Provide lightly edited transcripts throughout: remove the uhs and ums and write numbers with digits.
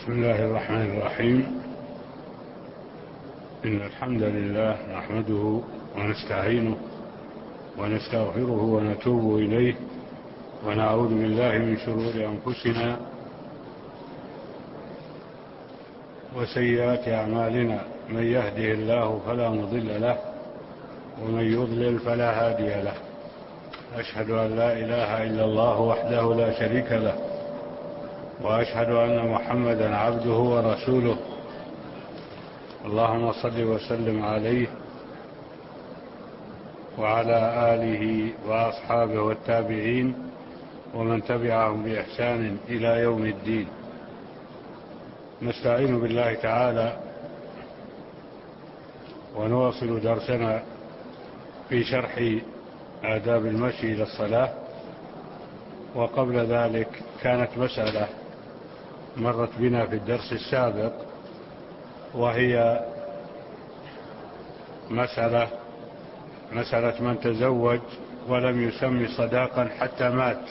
بسم الله الرحمن الرحيم. إن الحمد لله نحمده ونستعينه ونستغفره ونتوب إليه ونعوذ بالله من شرور أنفسنا وسيئات أعمالنا. من يهده الله فلا مضل له ومن يضلل فلا هادي له. أشهد أن لا إله إلا الله وحده لا شريك له وأشهد أن محمدا عبده ورسوله. اللهم صل وسلم عليه وعلى آله وأصحابه والتابعين ومن تبعهم بإحسان إلى يوم الدين. نستعين بالله تعالى ونواصل درسنا في شرح آداب المشي إلى الصلاة. وقبل ذلك كانت مسألة مرت بنا في الدرس السابق، وهي مسألة من تزوج ولم يسمي صداقا حتى مات،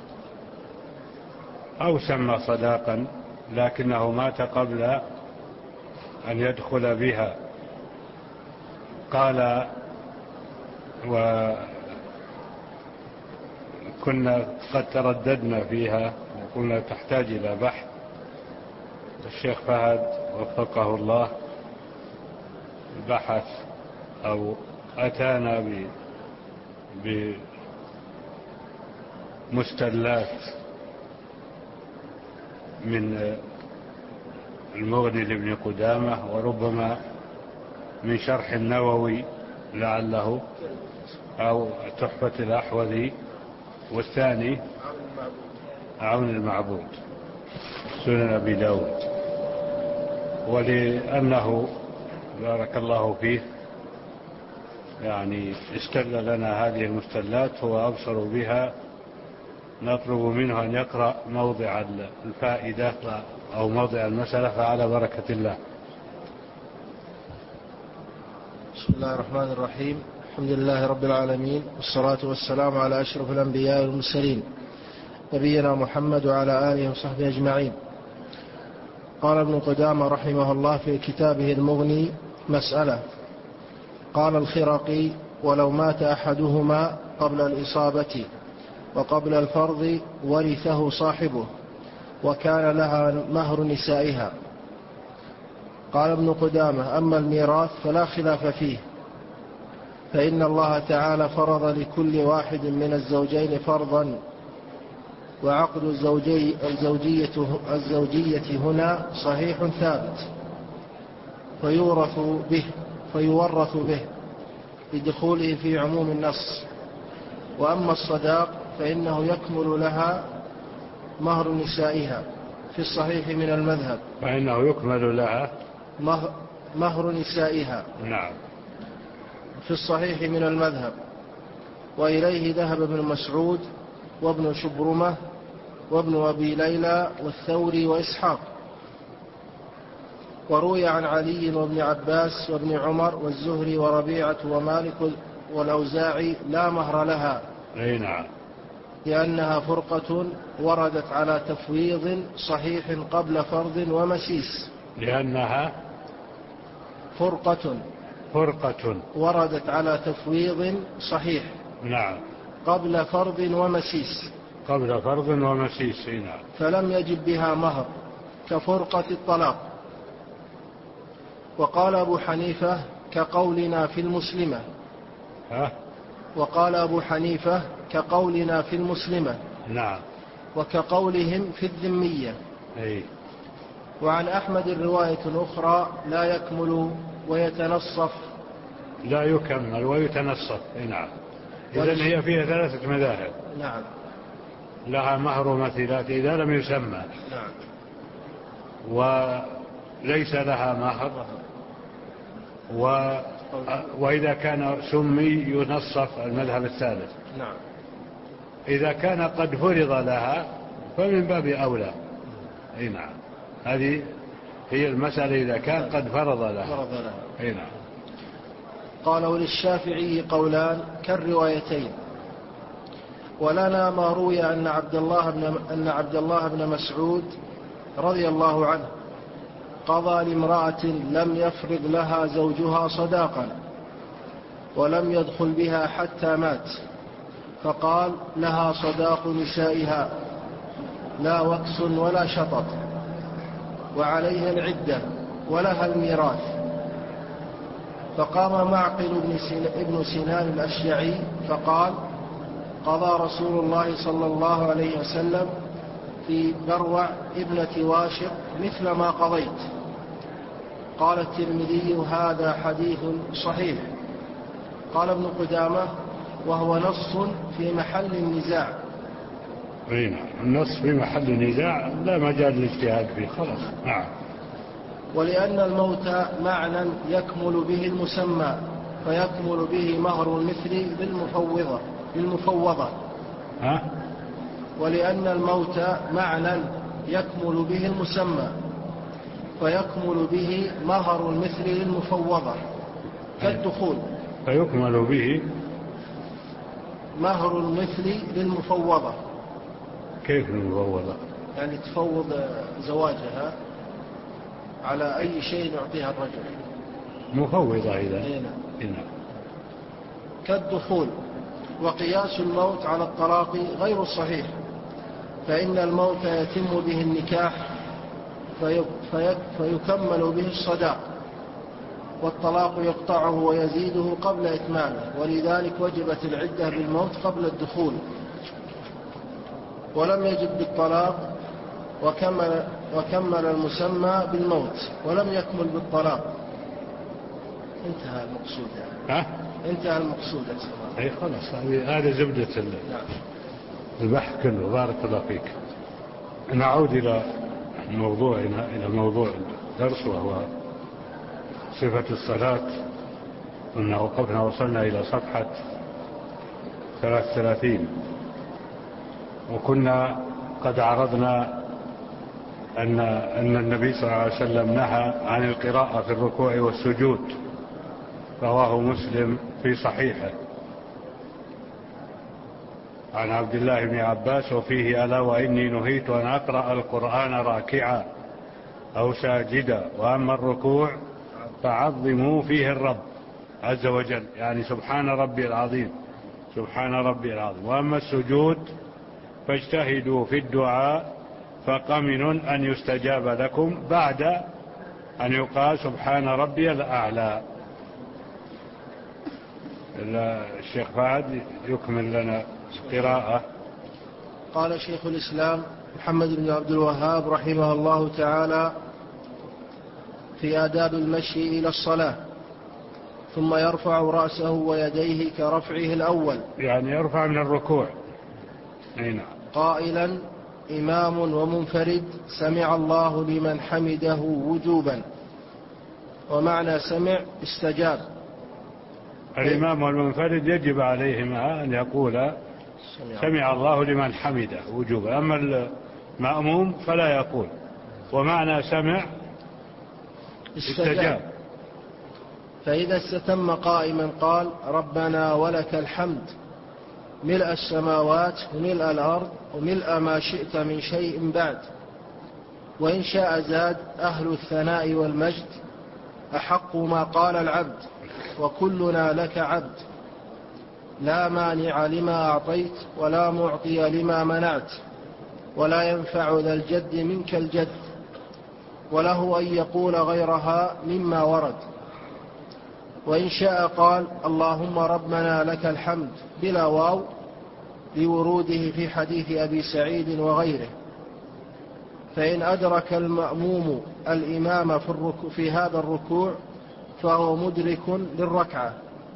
أو سمى صداقا لكنه مات قبل أن يدخل بها. قال وكنا قد ترددنا فيها وقلنا تحتاج إلى بحث. الشيخ فهد وفقه الله بحث أو أتانا بمستلات من المغني لابن قدامة، وربما من شرح النووي لعله، أو تحفة الأحوذي، والثاني عون المعبود سنن أبي داود. ولأنه بارك الله فيه يعني استل لنا هذه المستلات هو أبصر بها، نطلب منه أن يقرأ موضع الفائدة أو موضع المسألة، فعلى بركة الله. بسم الله الرحمن الرحيم. الحمد لله رب العالمين، والصلاة والسلام على أشرف الأنبياء والمرسلين نبينا محمد وعلى آله وصحبه أجمعين. قال ابن قدامة رحمه الله في كتابه المغني: مسألة. قال الخرقي: ولو مات أحدهما قبل الإصابة وقبل الفرض ورثه صاحبه وكان لها مهر نسائها. قال ابن قدامة: أما الميراث فلا خلاف فيه، فإن الله تعالى فرض لكل واحد من الزوجين فرضا، وعقد الزوجية هنا صحيح ثابت فيورث به لدخوله في عموم النص. وأما الصداق فإنه يكمل لها مهر نسائها في الصحيح من المذهب، فإنه يكمل لها مهر نسائها نعم في الصحيح من المذهب. وإليه ذهب ابن مسعود وابن شبرمة وابن أبي ليلى والثوري وإسحاق. وروي عن علي وابن عباس وابن عمر والزهري وربيعة ومالك والأوزاعي لا مهر لها، أي نعم، لأنها فرقة وردت على تفويض صحيح قبل فرض ومسيس. لأنها فرقة وردت على تفويض صحيح نعم قبل فرض ومسيس نعم. فلم يجب بها مهر كفرقة الطلاق. وقال أبو حنيفة كقولنا في المسلمة نعم، وكقولهم في الذمية. أي. وعن أحمد رواية أخرى: لا يكمل ويتنصف. لا يكمل ويتنصف، نعم. إذن هي فيها ثلاثة مذاهب. نعم. لها مهر مثلات إذا لم يسمى، نعم. وليس لها مهر، وإذا كان سمي ينصف، المذهب الثالث. نعم. إذا كان قد فرض لها فمن باب أولى. أي نعم، هذه هي المسألة، إذا كان قد فرض لها. أي نعم. قال: وللشافعي قولان كالروايتين. ولنا ما روي أن عبد الله بن مسعود رضي الله عنه قضى لامرأة لم يفرض لها زوجها صداقا ولم يدخل بها حتى مات، فقال لها صداق نسائها لا وكس ولا شطط، وعليها العدة ولها الميراث. فقام معقل ابن سنان الأشجعي فقال: قضى رسول الله صلى الله عليه وسلم في بروع ابنة واشق مثل ما قضيت. قال الترمذي: هذا حديث صحيح. قال ابن قدامة: وهو نص في محل النزاع. النص في محل النزاع لا مجال للاجتهاد فيه، خلاص. نعم. ولأن الموت معنى يكمل به المسمى، فيكمل به مهر المثل للمفوضة. ولأن الموت معنى يكمل به المسمى، فيكمل به مهر المثل للمفوضة كالدخول. فيكمل به مهر المثل للمفوضة. كيف المفوضة؟ يعني تفوض زواجها على أي شيء يعطيها الرجل. مفوضة إذا. هنا كالدخول. وقياس الموت على الطلاق غير صحيح، فإن الموت يتم به النكاح فيكمل به الصداق، والطلاق يقطعه ويزيده قبل إتمامه، ولذلك وجبت العدة بالموت قبل الدخول. ولم يجب بالطلاق وكمل المسمى بالموت ولم يكمل بالطلاق. انتهى المقصود يعني. انتهى المقصود. اي خلاص، هذا زبدة البحث كله. بارك الله فيك. نعود إلى موضوعنا، إلى موضوع الدرس، وهو صفة الصلاة. كنا وقفنا وصلنا إلى صفحة 33، وكنا قد عرضنا أن النبي صلى الله عليه وسلم نهى عن القراءة في الركوع والسجود، رواه مسلم في صحيحه عن عبد الله بن عباس وفيه: ألا وإني نهيت أن أقرأ القرآن راكعا أو ساجدا، وأما الركوع فعظموا فيه الرب عز وجل، يعني سبحان ربي العظيم، سبحان ربي العظيم، وأما السجود فاجتهدوا في الدعاء فقمن أن يستجاب لكم بعد أن يقال سبحان ربي الأعلى. الشيخ فهد يكمل لنا قراءة. قال شيخ الإسلام محمد بن عبد الوهاب رحمه الله تعالى في آداب المشي إلى الصلاة: ثم يرفع رأسه ويديه كرفعه الأول، يعني يرفع من الركوع. نعم. قائلا: إمام ومنفرد سمع الله لمن حمده وجوبا. ومعنى سمع استجاب. الإمام والمنفرد يجب عليهما أن يقول سمع الله لمن حمده وجوبا، أما المأموم فلا يقول. ومعنى سمع استجاب. فإذا استتم قائما قال: ربنا ولك الحمد ملء السماوات وملء الأرض وملء ما شئت من شيء بعد. وإن شاء زاد: أهل الثناء والمجد أحق ما قال العبد وكلنا لك عبد، لا مانع لما أعطيت ولا معطي لما منعت، ولا ينفع ذا الجد منك الجد. وله أن يقول غيرها مما ورد. وإن شاء قال: اللهم ربنا لك الحمد بلا واو، لوروده في حديث أبي سعيد وغيره. فإن أدرك المأموم الإمام في هذا الركوع فهو مدرك للركعة.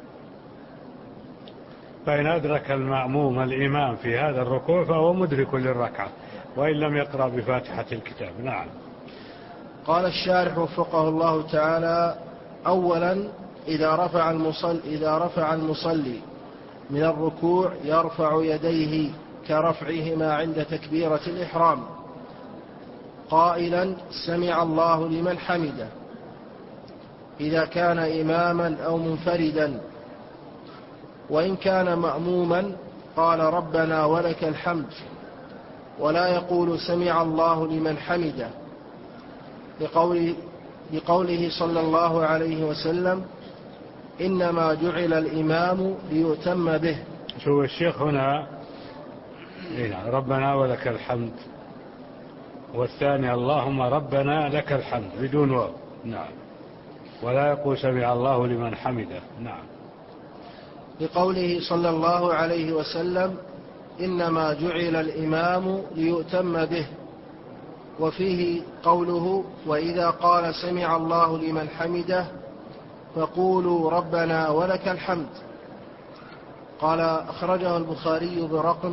فإن أدرك المأموم الإمام في هذا الركوع فهو مدرك للركعة، وإن لم يقرأ بفاتحة الكتاب. نعم. قال الشارح وفقه الله تعالى: أولا إذا رفع المصلي من الركوع يرفع يديه كرفعهما عند تكبيرة الإحرام، قائلا: سمع الله لمن حمده، إذا كان إماما أو منفردا. وإن كان مأموما قال: ربنا ولك الحمد، ولا يقول سمع الله لمن حمده، لقوله صلى الله عليه وسلم: إنما جعل الإمام ليؤتم به. شو الشيخ هنا ربنا ولك الحمد، والثاني اللهم ربنا لك الحمد بدون واو. نعم. ولا يقول سمع الله لمن حمده. نعم. لقوله صلى الله عليه وسلم: إنما جعل الإمام ليؤتم به. وفيه قوله: وإذا قال سمع الله لمن حمده فقولوا ربنا ولك الحمد. قال: أخرجه البخاري برقم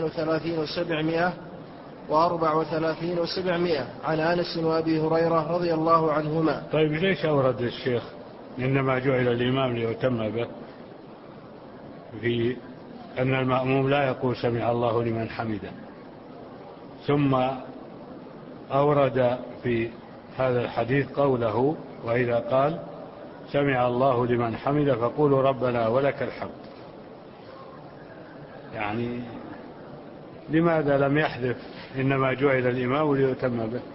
32,734 عن أنس وأبي هريرة رضي الله عنهما. طيب ليش أورد الشيخ إنما جعل الإمام ليؤتم به في أن المأموم لا يقول سمع الله لمن حمده، ثم أورد في هذا الحديث قوله: وإذا قال سمع الله لمن حمده فقولوا ربنا ولك الحمد؟ يعني لماذا لم يحذف إنما جعل الإمام ليؤتم به،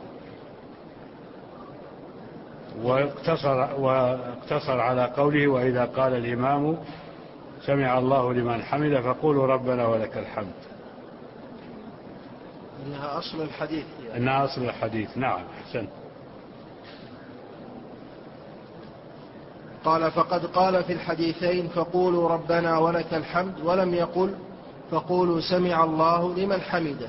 واقتصر على قوله: وإذا قال الإمام سمع الله لمن حمده فقولوا ربنا ولك الحمد؟ إنها أصل الحديث يعني. إنها أصل الحديث. نعم، أحسن. قال: فقد قال في الحديثين فقولوا ربنا ولك الحمد، ولم يقل فقولوا سمع الله لمن حمده.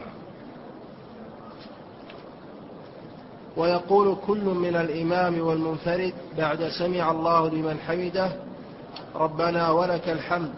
ويقول كل من الإمام والمنفرد بعد سمع الله لمن حمده ربنا ولك الحمد.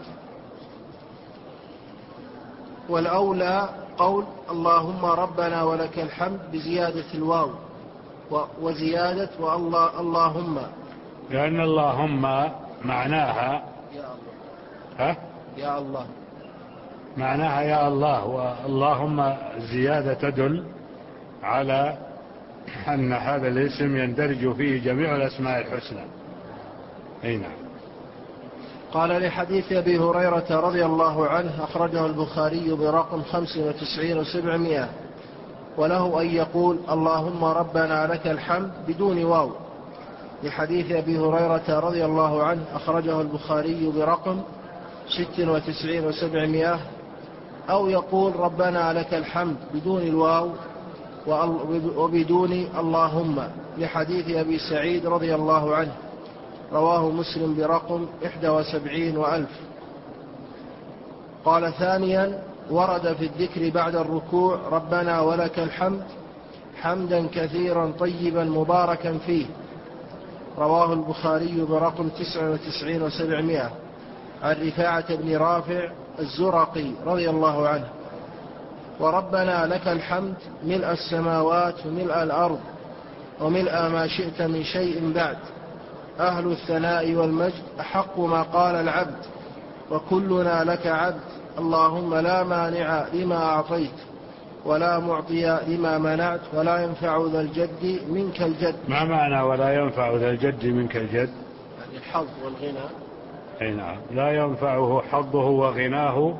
والأولى قول اللهم ربنا ولك الحمد بزيادة الواو وزيادة اللهم، لأن اللهم معناها يا الله. يا الله معناها يا الله، واللهم زيادة تدل على أن هذا الاسم يندرج فيه جميع الأسماء الحسنى. نعم. قال: لحديث أبي هريرة رضي الله عنه أخرجه البخاري برقم 95,700، وله أن يقول اللهم ربنا لك الحمد بدون واو. لحديث أبي هريرة رضي الله عنه أخرجه البخاري برقم 96,700، أو يقول ربنا لك الحمد بدون الواو وبدون اللهم. لحديث أبي سعيد رضي الله عنه رواه مسلم برقم 71,000. قال: ثانيا ورد في الذكر بعد الركوع ربنا ولك الحمد حمدا كثيرا طيبا مباركا فيه. رواه البخاري برقم 99,700 عن رفاعة بن رافع الزرقي رضي الله عنه: وربنا لك الحمد ملء السماوات وملء الأرض وملء ما شئت من شيء بعد، أهل الثناء والمجد أحق ما قال العبد، وكلنا لك عبد، اللهم لا مانع لما أعطيت ولا معطي لما منعت ولا ينفع ذا الجد منك الجد. ما معنى ولا ينفع ذا الجد منك الجد؟ يعني الحظ والغنى. أي نعم. لا ينفعه حظه وغناه،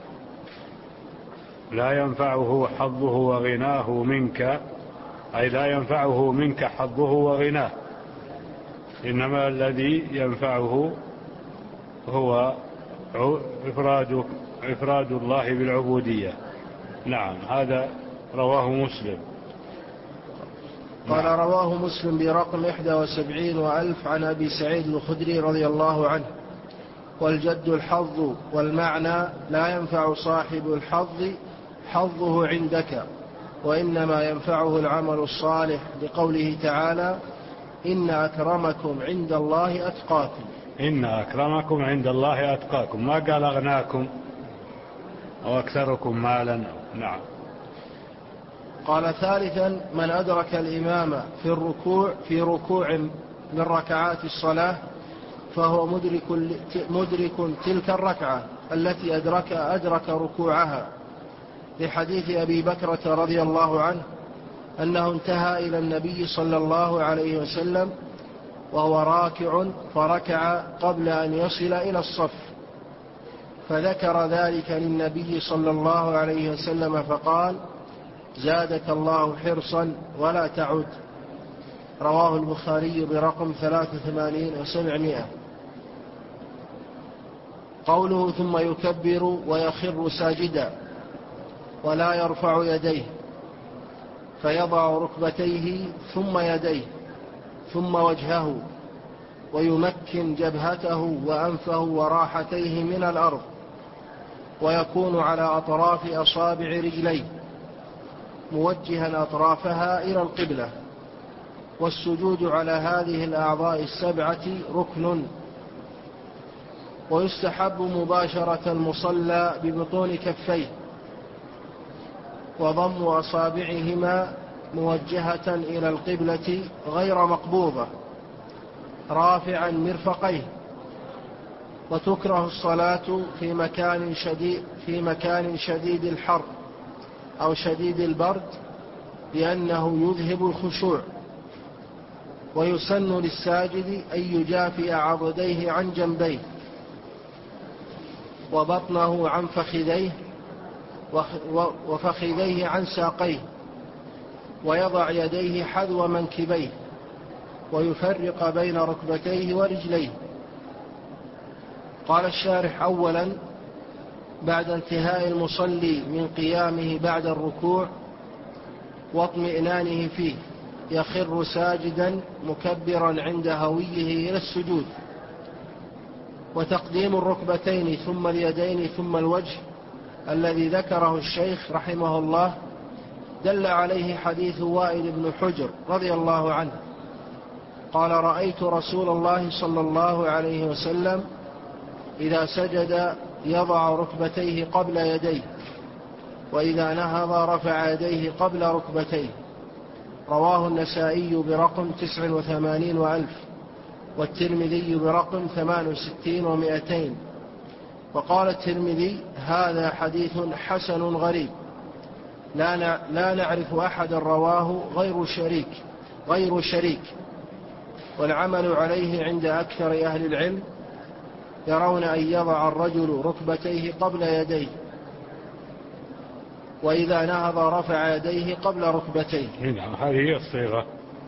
لا ينفعه حظه وغناه منك، أي لا ينفعه منك حظه وغناه، إنما الذي ينفعه هو إفراد الله بالعبودية. نعم. هذا رواه مسلم. قال: رواه مسلم برقم 71,000 عن أبي سعيد الخدري رضي الله عنه: والجد الحظ، والمعنى لا ينفع صاحب الحظ حظه عندك، وإنما ينفعه العمل الصالح، لقوله تعالى: إن أكرمكم عند الله أتقاكم. إن أكرمكم عند الله أتقاكم، ما قال أغناكم أو أكثركم مالا. نعم. قال: ثالثا من أدرك الإمام في ركوع من ركعات الصلاة فهو مدرك تلك الركعة التي أدرك ركوعها. لحديث أبي بكرة رضي الله عنه أنه انتهى إلى النبي صلى الله عليه وسلم وهو راكع فركع قبل أن يصل إلى الصف، فذكر ذلك للنبي صلى الله عليه وسلم فقال: زادك الله حرصا ولا تعد. رواه البخاري برقم 83 و700. قوله ثم يكبر ويخر ساجدا ولا يرفع يديه، فيضع ركبتيه ثم يديه ثم وجهه، ويمكن جبهته وأنفه وراحتيه من الأرض، ويكون على أطراف أصابع رجليه موجها أطرافها إلى القبلة. والسجود على هذه الأعضاء السبعة ركن. ويستحب مباشرة المصلى ببطون كفيه وضم أصابعهما موجهة إلى القبلة غير مقبوضة رافعا مرفقيه. وتكره الصلاة في مكان شديد الحر أو شديد البرد لأنه يذهب الخشوع. ويسن للساجد أن يجافئ عضديه عن جنبيه وبطنه عن فخذيه وفخذيه عن ساقيه، ويضع يديه حذو منكبيه، ويفرق بين ركبتيه ورجليه. قال الشارح: أولا، بعد انتهاء المصلي من قيامه بعد الركوع واطمئنانه فيه يخر ساجدا مكبرا عند هويه إلى السجود. وتقديم الركبتين ثم اليدين ثم الوجه الذي ذكره الشيخ رحمه الله دل عليه حديث وائل بن حجر رضي الله عنه قال: رأيت رسول الله صلى الله عليه وسلم إذا سجد يضع ركبتيه قبل يديه، وإذا نهض رفع يديه قبل ركبتيه. رواه النسائي برقم 89 وألف، والترمذي برقم 68 و200. وقال الترمذي: هذا حديث حسن غريب لا نعرف أحدا رواه غير شريك. والعمل عليه عند أكثر أهل العلم، يرون أن يضع الرجل ركبتيه قبل يديه، وإذا نهض رفع يديه قبل ركبتيه. هذه هي الصيغة،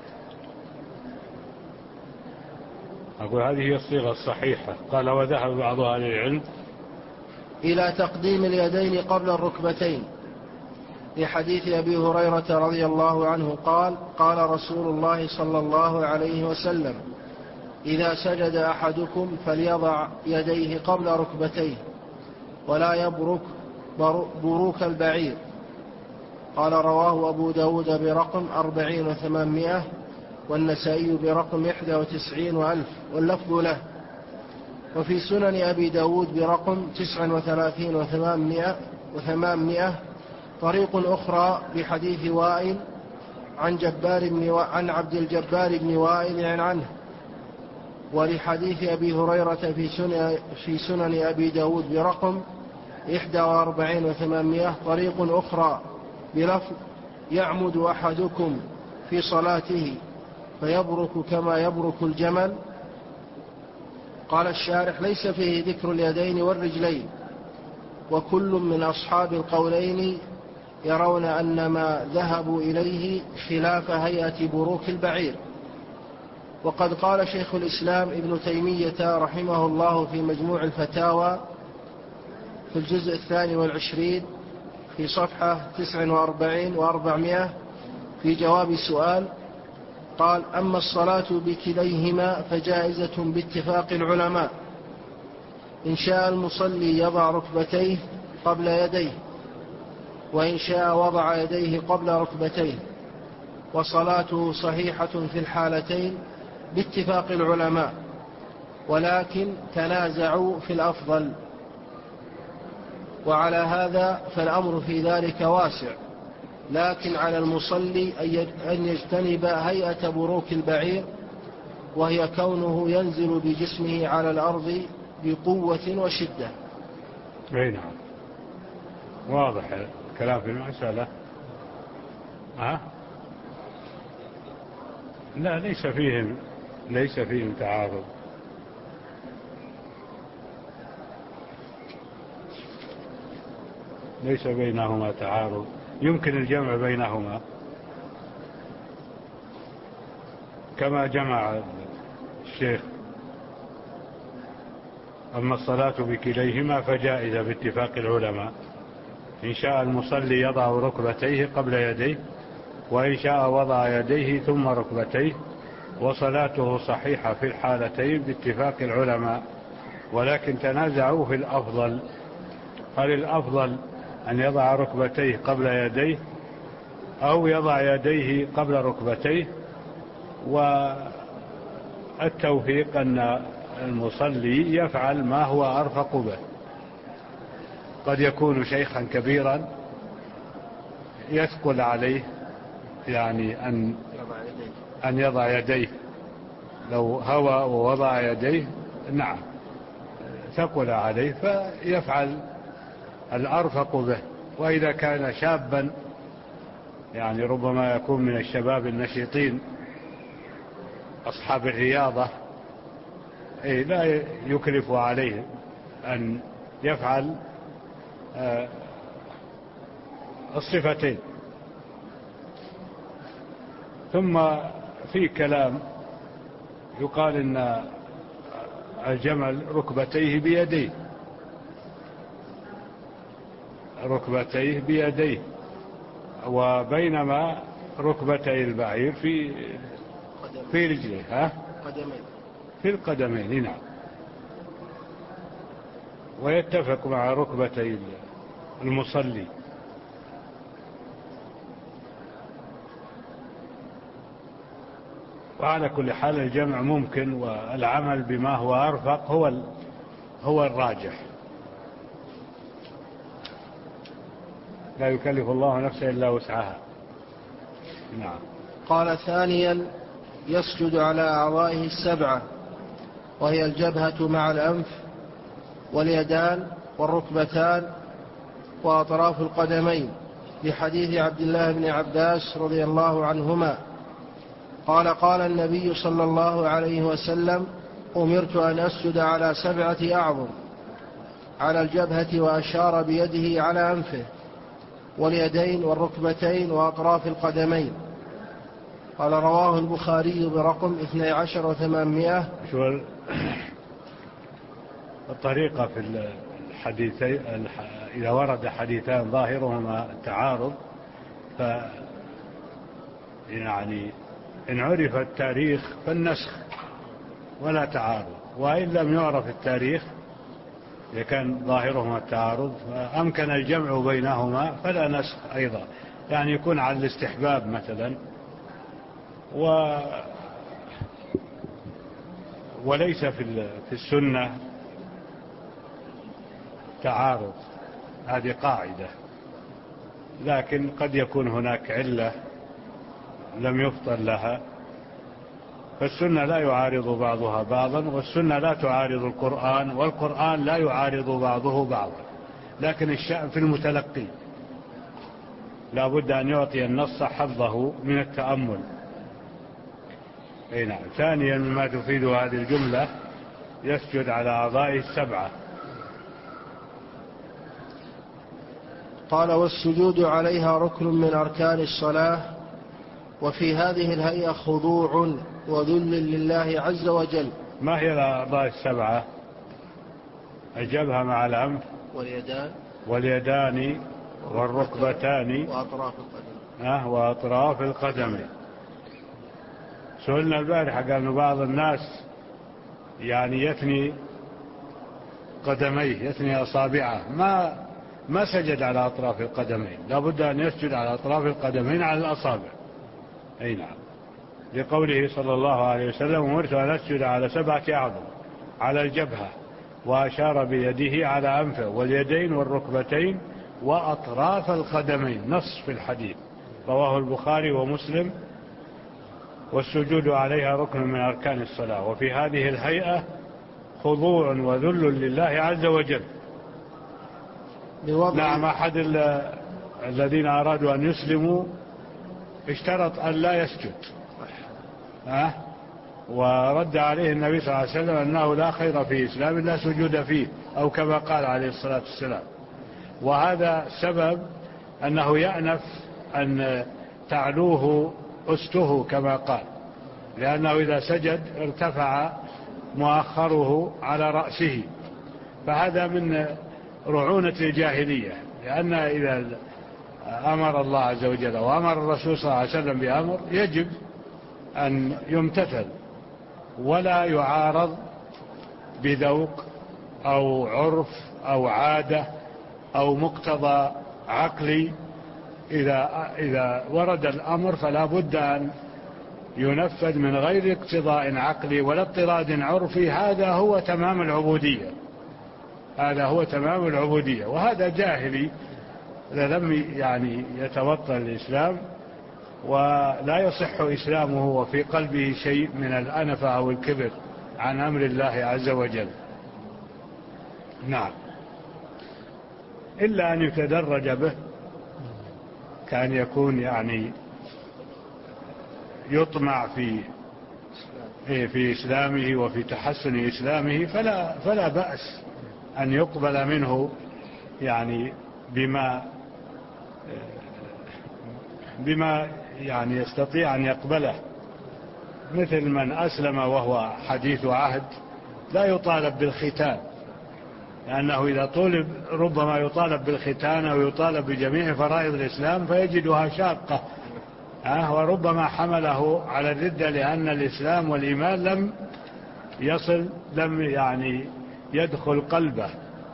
أقول هذه هي الصيغة الصحيحة. قال: وذهب بعض أهل العلم إلى تقديم اليدين قبل الركبتين، لحديث أبي هريرة رضي الله عنه قال: قال رسول الله صلى الله عليه وسلم: إذا سجد أحدكم فليضع يديه قبل ركبتيه ولا يبرك بروك البعير. قال: رواه أبو داود برقم 40 و800، والنسائي برقم 91 وألف، واللفظ له. وفي سنن أبي داود برقم 39 و800 طريق أخرى بحديث وائل عن عبد الجبار بن وائل عنه. ولحديث أبي هريرة في سنن أبي داود برقم 41 و800 طريق أخرى بلفظ: يعمد أحدكم في صلاته فيبرك كما يبرك الجمل. قال الشارح: ليس فيه ذكر اليدين والرجلين، وكل من أصحاب القولين يرون أن ما ذهبوا إليه خلاف هيئة بروك البعير. وقد قال شيخ الإسلام ابن تيمية رحمه الله في مجموع الفتاوى في الجزء 22 في صفحة 49 و400 في جواب سؤال، قال: أما الصلاة بكليهما فجائزة باتفاق العلماء، إن شاء المصلي يضع ركبتيه قبل يديه، وإن شاء وضع يديه قبل ركبتيه، وصلاته صحيحة في الحالتين باتفاق العلماء، ولكن تنازعوا في الأفضل. وعلى هذا فالأمر في ذلك واسع، لكن على المصلي أن يجتنب هيئة بروك البعير، وهي كونه ينزل بجسمه على الأرض بقوة وشدة. نعم، واضح الكلام في المسألة. لا، ليس فيهم تعارض. ليس بينهما تعارض، يمكن الجمع بينهما. كما جمع الشيخ. أما الصلاة بكليهما فجائزة باتفاق العلماء، إن شاء المصلي يضع ركبتيه قبل يديه، وإن شاء وضع يديه ثم ركبتيه، وصلاته صحيحة في الحالتين باتفاق العلماء. ولكن تنازعوا في الأفضل، هل الأفضل أن يضع ركبتيه قبل يديه أو يضع يديه قبل ركبتيه؟ والتوفيق أن المصلي يفعل ما هو أرفق به. قد يكون شيخا كبيرا يثقل عليه يعني أن يضع يديه، لو هوى ووضع يديه نعم ثقل عليه فيفعل الأرفق به. وإذا كان شابا يعني ربما يكون من الشباب النشيطين أصحاب الرياضة، لا يكلف عليه أن يفعل الصفتين. ثم في كلام يقال إن الجمل ركبتيه بيديه، وبينما ركبتي البعير في رجليه، في القدمين نعم، ويتفق مع ركبتي المصلي. وعلى كل حال الجمع ممكن، والعمل بما هو أرفق هو الراجح. لا يكلف الله نفسا إلا وسعها. نعم. قال ثانيا يسجد على أعضائه السبعة، وهي الجبهة مع الأنف واليدان والركبتان وأطراف القدمين، لحديث عبد الله بن عباس رضي الله عنهما قال: قال النبي صلى الله عليه وسلم: أمرت أن أسجد على 7 أعظم، على الجبهة، وأشار بيده على أنفه واليدين والركبتين وأطراف القدمين. قال: رواه البخاري برقم 12,800. شو الطريقة في الحديثين؟ إذا ورد حديثان ظاهرهما التعارض، يعني إن عرف التاريخ فالنسخ ولا تعارض، وإن لم يعرف التاريخ إذا كان ظاهرهما التعارض فأمكن الجمع بينهما فلا نسخ أيضا، يعني يكون على الاستحباب مثلا، وليس في السنة تعارض، هذه قاعدة. لكن قد يكون هناك علة لم يفطر لها، فالسنة لا يعارض بعضها بعضا، والسنة لا تعارض القرآن، والقرآن لا يعارض بعضه بعضا. لكن الشأن في المتلقي، لا بد أن يعطي النص حظه من التأمل. نعم. ثانيا مما تفيد هذه الجملة يسجد على أعضائه السبعة. قال: والسجود عليها ركن من أركان الصلاة، وفي هذه الهيئة خضوع وذل لله عز وجل. ما هي الأعضاء السبعة؟ الجبهة مع الأنف واليدان والركبتان وأطراف القدمين. سئلنا البارحة قال إن بعض الناس يعني يثني قدميه، يثني أصابعه، ما سجد على أطراف القدمين، لا بد أن يسجد على أطراف القدمين على الأصابع. أي نعم، لقوله صلى الله عليه وسلم: أمرت أن أسجد على 7 أعظم، على الجبهة، وأشار بيده على أنفه واليدين والركبتين وأطراف القدمين. نص في الحديث رواه البخاري ومسلم. والسجود عليها ركن من أركان الصلاة، وفي هذه الهيئة خضوع وذل لله عز وجل. نعم. أحد الذين أرادوا أن يسلموا اشترط أن لا يسجد، ورد عليه النبي صلى الله عليه وسلم أنه لا خير في إسلام لا سجود فيه، أو كما قال عليه الصلاة والسلام. وهذا سبب أنه يأنف أن تعلوه أسته كما قال، لأنه إذا سجد ارتفع مؤخره على رأسه، فهذا من رعونة الجاهلية. لأن إذا أمر الله عز وجل وأمر الرسول صلى الله عليه وسلم بأمر يجب أن يمتثل ولا يعارض بذوق أو عرف أو عادة أو مقتضى عقلي. إذا ورد الأمر فلا بد أن ينفذ من غير اقتضاء عقلي ولا اضطراد عرفي. هذا هو تمام العبودية، هذا هو تمام العبودية. وهذا جاهلي إذا لم يتوطن الإسلام ولا يصح إسلامه وفي قلبه شيء من الأنفة أو الكبر عن أمر الله عز وجل. نعم، إلا أن يتدرج به، كان يكون يطمع في إسلامه وفي تحسن إسلامه، فلا بأس أن يقبل منه بما يستطيع أن يقبله، مثل من أسلم وهو حديث عهد لا يطالب بالختان، لأنه إذا طولب ربما يطالب بالختان أو يطالب بجميع فرائض الإسلام فيجدها شاقة، وربما حمله على الردة، لأن الإسلام والإيمان لم يدخل قلبه،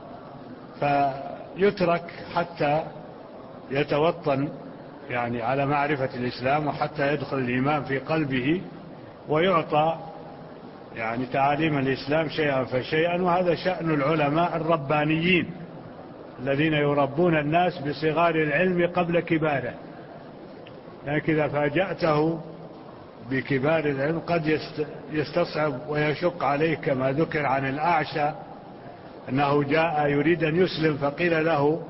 فيترك حتى يتوطن على معرفة الإسلام وحتى يدخل الإيمان في قلبه، ويعطى تعاليم الإسلام شيئا فشيئا. وهذا شأن العلماء الربانيين الذين يربون الناس بصغار العلم قبل كباره، لكن إذا فاجأته بكبار العلم قد يستصعب ويشق عليه، كما ذكر عن الأعشى أنه جاء يريد أن يسلم فقيل له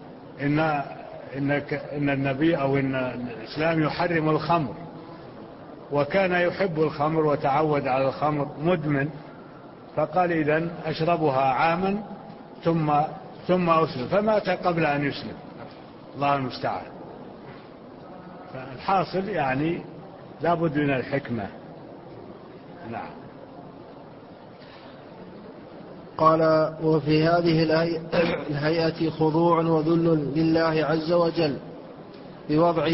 إن النبي أو إن الإسلام يحرم الخمر، وكان يحب الخمر وتعود على الخمر مدمن، فقال إذن أشربها عاما ثم أسلم، فمات قبل أن يسلم. الله المستعان. فالحاصل لا بد من الحكمة. نعم. قال: وفي هذه الهيئة خضوع وذل لله عز وجل بوضع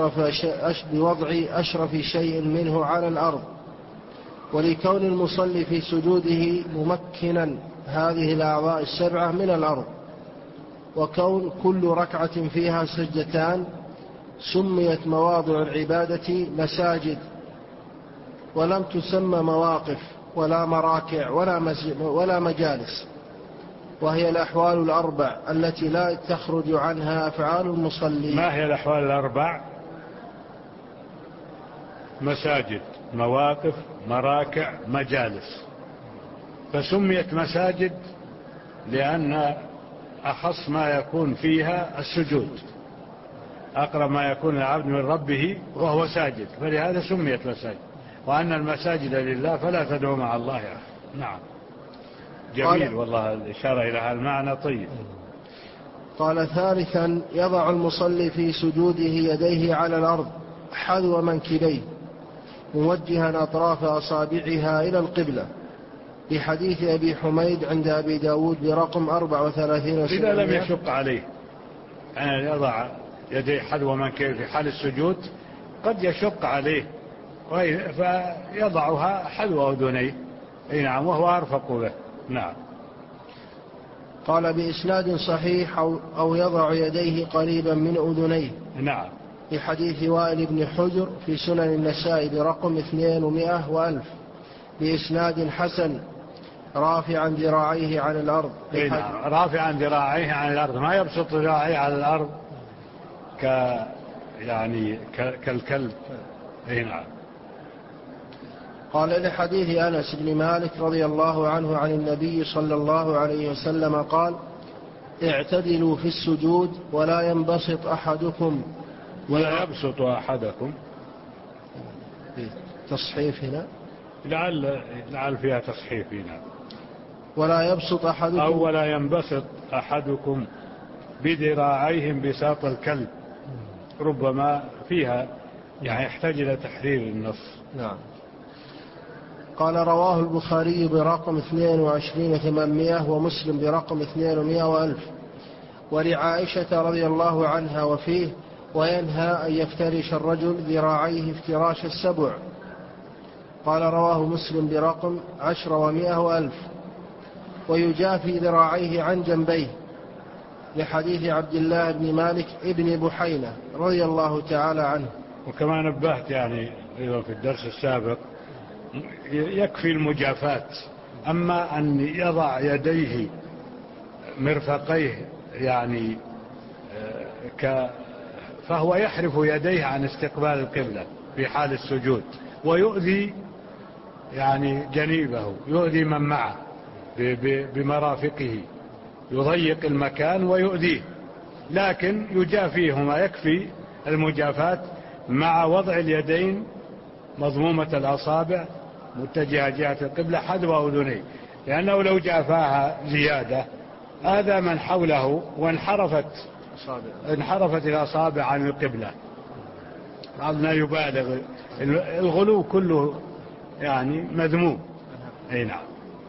أشرف شيء منه على الأرض، ولكون المصلي في سجوده ممكنا هذه الأعضاء السبعة من الأرض، وكون كل ركعة فيها سجدتان سميت مواضع العبادة مساجد، ولم تسمى مواقف ولا مراكع ولا مجالس، وهي الأحوال الأربع التي لا تخرج عنها أفعال المصلين. ما هي الأحوال الأربع؟ مساجد، مواقف، مراكع، مجالس. فسميت مساجد لأن أخص ما يكون فيها السجود، أقرب ما يكون العبد من ربه وهو ساجد، فلهذا سميت مساجد. وأن المساجد لله فلا تدعو مع الله أحد. نعم، جميل والله الإشارة إلى هذا المعنى. طيب. قال: ثالثا يضع المصلي في سجوده يديه على الأرض حذو منكبيه موجها أطراف أصابعها إلى القبلة، بحديث أبي حميد عند أبي داود برقم 34. إذا لم يشق عليه أن يضع يديه حذو منكبيه في حال السجود، قد يشق عليه فيضعها حذو أذنيه. نعم، وهو أرفق به. نعم. قال: بإسناد صحيح أو يضع يديه قريبا من أذنيه. نعم. في حديث وائل بن حجر في سنن النسائي برقم 200 وألف بإسناد حسن رافعا ذراعيه عن الأرض. نعم، رافعا ذراعيه عن الأرض، ما يبسط ذراعيه على الأرض كالكلب. نعم. قال: لحديث أنس بن مالك رضي الله عنه عن النبي صلى الله عليه وسلم قال: اعتدلوا في السجود ولا ينبسط أحدكم. ولا يبسط أحدكم، تصحيف هنا، لعل فيها تصحيف هنا. ولا يبسط أحدكم أو ولا ينبسط أحدكم بذراعيه انبساط الكلب، ربما فيها يحتاج إلى تحرير النص. نعم. قال رواه البخاري برقم 22,800 ومسلم برقم 200,000 ولعائشة رضي الله عنها وفيه: وينهى أن يفترش الرجل ذراعيه افتراش السبع. قال رواه مسلم برقم 10,100,000 ويجافي ذراعيه عن جنبيه، لحديث عبد الله بن مالك ابن بحينة رضي الله تعالى عنه. وكما نبهت يعني أيضا في الدرس السابق، يكفي المجافات. أما أن يضع يديه مرفقيه يعني فهو يحرف يديه عن استقبال القبلة في حال السجود، ويؤذي يعني جنيبه، يؤذي من معه بمرافقه، يضيق المكان ويؤذيه. لكن يجافيهما، يكفي المجافات مع وضع اليدين مضمومة الأصابع متجهة جهة القبلة حذو أذنيه، لأنه لو جافاها زيادة هذا من حوله وانحرفت الأصابع عن القبلة. بعضنا يبالغ، الغلو كله يعني مذموم. أي نعم.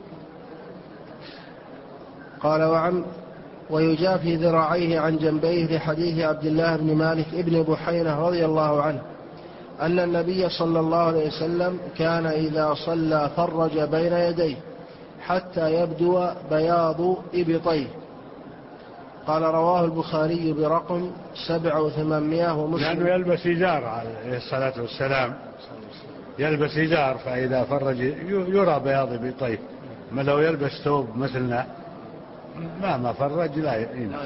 قال ويجافي ذراعيه عن جنبيه، لحديث عبد الله بن مالك ابن بحينة رضي الله عنه أن النبي صلى الله عليه وسلم كان إذا صلى فرج بين يديه حتى يبدو بياض إبطيه. قال رواه البخاري برقم 7,800 ومسلم. لأنه يلبس إزار عليه الصلاة والسلام، يلبس إزار، فإذا فرج يرى بياض إبطيه. ما لو يلبس ثوب مثلنا ما فرج لا يرى.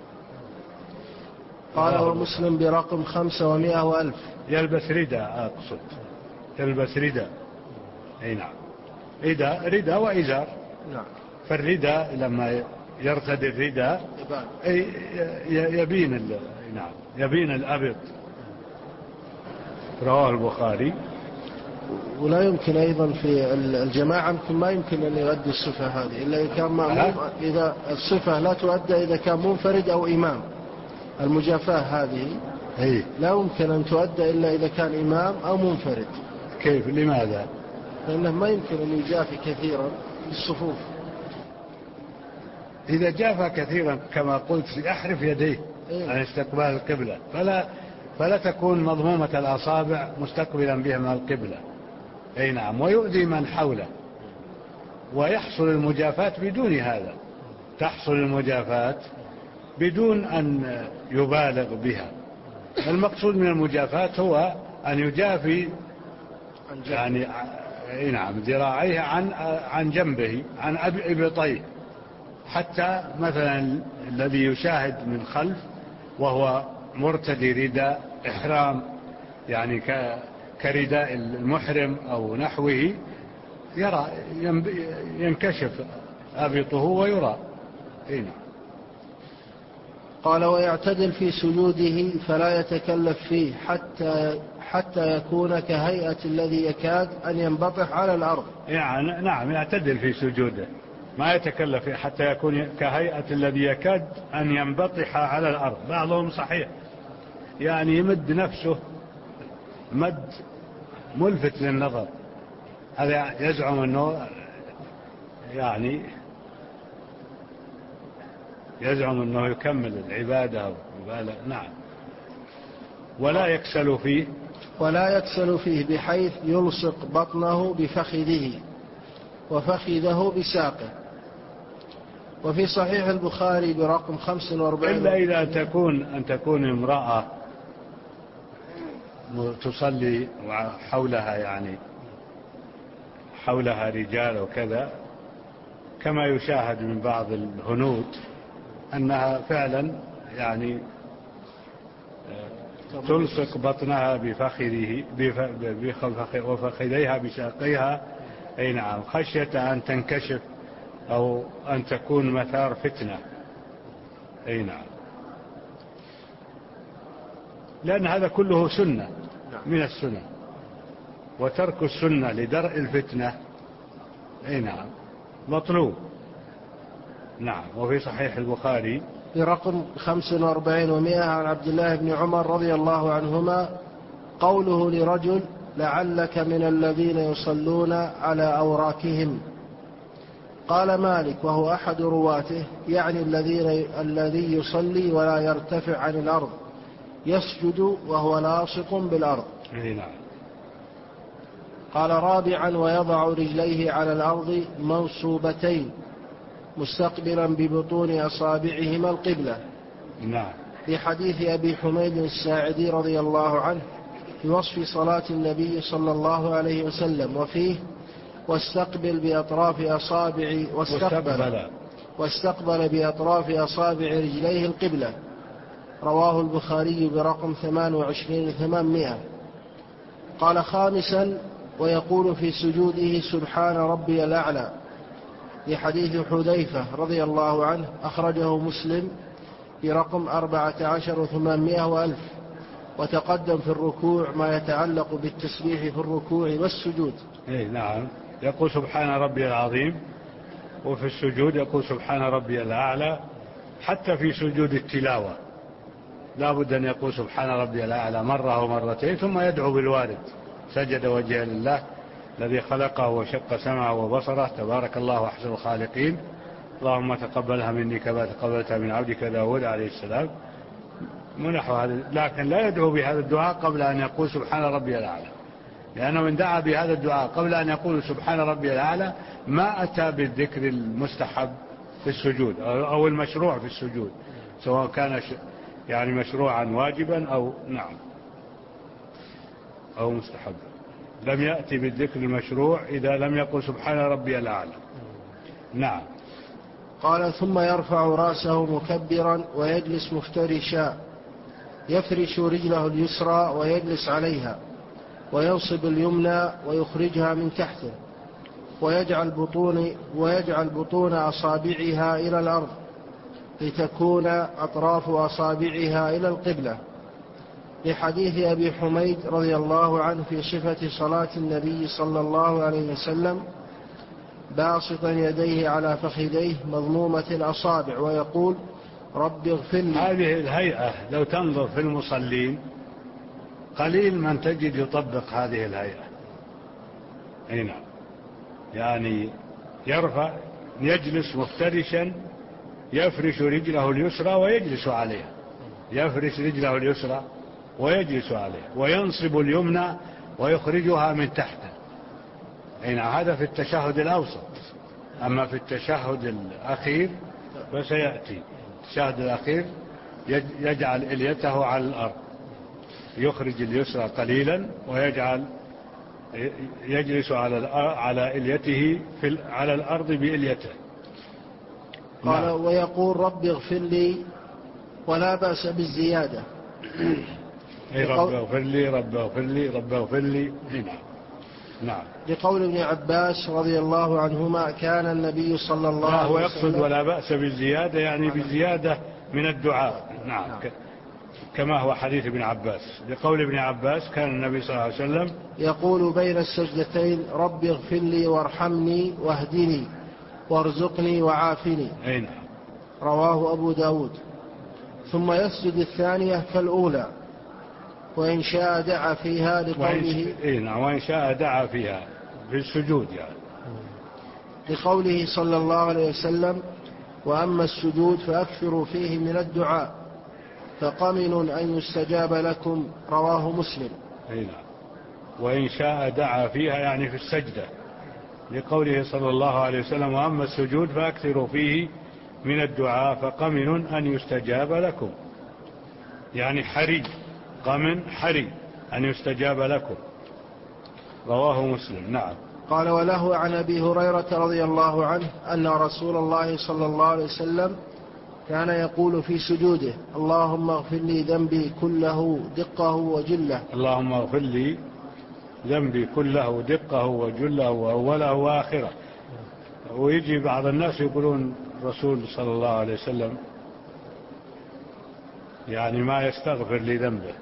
قال ومسلم برقم 5,100,000 يلبس رداء، أقصد يلبس رداء. أي نعم، رداء وإزار. نعم. فالرداء لما يرتدي الرداء يبين الأبط. رواه البخاري. ولا يمكن أيضا في الجماعة يمكن ما يمكن أن يؤدي الصفة هذه إلا إذا كان مأموم. إذا الصفة لا تؤدى إذا كان منفرد أو إمام. المجافاة هذه لا يمكن أن تؤدى إلا إذا كان إمام أو منفرد. كيف؟ لماذا؟ لأنه ما يمكن أن يجافي كثيرا الصفوف. إذا جافى كثيرا كما قلت يحرف يديه عن استقبال القبلة، فلا تكون مضمومة الأصابع مستقبلا بها من القبلة. أي نعم. ويؤذي من حوله، ويحصل المجافات بدون هذا، تحصل المجافات بدون أن يبالغ بها. المقصود من المجافات هو أن يجافي يعني نعم ذراعيه عن جنبه، عن إبطيه، حتى مثلا الذي يشاهد من خلف وهو مرتدي رداء إحرام، يعني كرداء المحرم أو نحوه، يرى ينكشف أبطه ويرى. قال ويعتدل في سجوده فلا يتكلف فيه حتى يكون كهيئة الذي يكاد أن ينبطح على الأرض. يعني نعم، يعتدل في سجوده، ما يتكلف فيه حتى يكون كهيئة الذي يكاد أن ينبطح على الأرض. بعضهم صحيح يعني يمد نفسه مد ملفت للنظر، هذا يزعم أنه يعني يزعم أنه يكمل العبادة نعم. ولا يكسل فيه بحيث يلصق بطنه بفخذه وفخذه بساقه. وفي صحيح البخاري برقم 45. إلا إذا أن تكون امرأة تصلي وحولها يعني حولها رجال وكذا، كما يشاهد من بعض الهنود أنها فعلا يعني تلصق بطنها وفخذيها بساقيها. أي نعم، خشية أن تنكشف أو أن تكون مثار فتنة. أي نعم، لأن هذا كله سنة من السنة، وترك السنة لدرء الفتنة أي نعم مطلوب. نعم. وفي صحيح البخاري برقم 45 و100 عن عبد الله بن عمر رضي الله عنهما قوله لرجل لعلك من الذين يصلون على أوراكهم. قال مالك وهو أحد رواته يعني الذي يصلي ولا يرتفع عن الأرض يسجد وهو لاصق بالأرض. قال رابعا ويضع رجليه على الأرض منصوبتين مستقبلا ببطون أصابعهما القبلة. في حديث أبي حميد الساعدي رضي الله عنه في وصف صلاة النبي صلى الله عليه وسلم وفيه واستقبل بأطراف أصابع رجليه القبلة. رواه البخاري برقم 28800. قال خامسا ويقول في سجوده سبحان ربي الأعلى لحديث حذيفة رضي الله عنه أخرجه مسلم برقم 14800 وألف. وتقدم في الركوع ما يتعلق بالتسبيح في الركوع والسجود. نعم، يقول سبحان ربي العظيم، وفي السجود يقول سبحان ربي الأعلى. حتى في سجود التلاوة لا بد أن يقول سبحان ربي الأعلى مرة أو مرتين ثم يدعو بالوارد. سجد وجهه لله الذي خلقه وشق سمعه وبصره تبارك الله أحسن الخالقين اللهم تقبلها مني كما تقبلتها من عبدك داود عليه السلام ونحو هذا. لكن لا يدعو بهذا الدعاء قبل أن يقول سبحان ربي الأعلى، لأنه من دعا بهذا الدعاء قبل أن يقول سبحان ربي الأعلى ما أتى بالذكر المستحب في السجود أو المشروع في السجود، سواء كان يعني مشروعا واجبا أو أو مستحب. لم يأتي بالذكر المشروع إذا لم يقل سبحان ربي الأعلى. نعم. قال ثم يرفع رأسه مكبرا ويجلس مفترشا يفرش رجله اليسرى ويجلس عليها وينصب اليمنى ويخرجها من تحته ويجعل بطون أصابعها إلى الأرض لتكون أطراف أصابعها إلى القبلة. لحديث أبي حميد رضي الله عنه في صفة صلاة النبي صلى الله عليه وسلم باسطا يديه على فخذيه مضمومة الأصابع ويقول رب اغفر لي. هذه الهيئة لو تنظر في المصلين قليل من تجد يطبق هذه الهيئة. هنا يعني يرفع يجلس مفترشا يفرش رجله اليسرى ويجلس عليها، يفرش رجله اليسرى ويجلس عليها وينصب اليمنى ويخرجها من تحته. هذا في التشهد الأوسط. أما في التشهد الأخير فسيأتي التشهد الأخير يجعل إليته على الأرض، يخرج اليسرى قليلا ويجعل يجلس على إليته على الأرض بإليته. قال ويقول رب اغفر لي ولا بأس بالزيادة. رب اغفر لي رب اغفر لي رب اغفر لي. نعم. لقول ابن عباس رضي الله عنهما كان النبي صلى الله عليه وسلم. هو يقصد ولا بأس بالزيادة يعني بالزيادة من الدعاء. نعم. كما هو حديث ابن عباس. لقول ابن عباس كان النبي صلى الله عليه وسلم يقول بين السجدتين رب اغفر لي وارحمني واهدني وارزقني وعافني. رواه أبو داود. ثم يسجد الثانية كالأولى وإن شاء دعا فيها لقوله وإن شاء دعا فيها في السجود يعني لقوله صلى الله عليه وسلم وأما السجود فأكثروا فيه من الدعاء فقمن أن يستجاب لكم. رواه مسلم. وإن شاء دعا فيها يعني في السجدة لقوله صلى الله عليه وسلم وأما السجود فأكثروا فيه من الدعاء فقمن أن يستجاب لكم، يعني حري قمن حري أن يستجاب لكم. رواه مسلم. نعم. قال وله عن أبي هريرة رضي الله عنه أن رسول الله صلى الله عليه وسلم كان يقول في سجوده اللهم اغفر لي ذنبي كله دقه وجله. اللهم اغفر لي ذنبي كله دقه وجله وأوله وآخره. ويجي بعض الناس يقولون الرسول صلى الله عليه وسلم يعني ما يستغفر لي ذنبه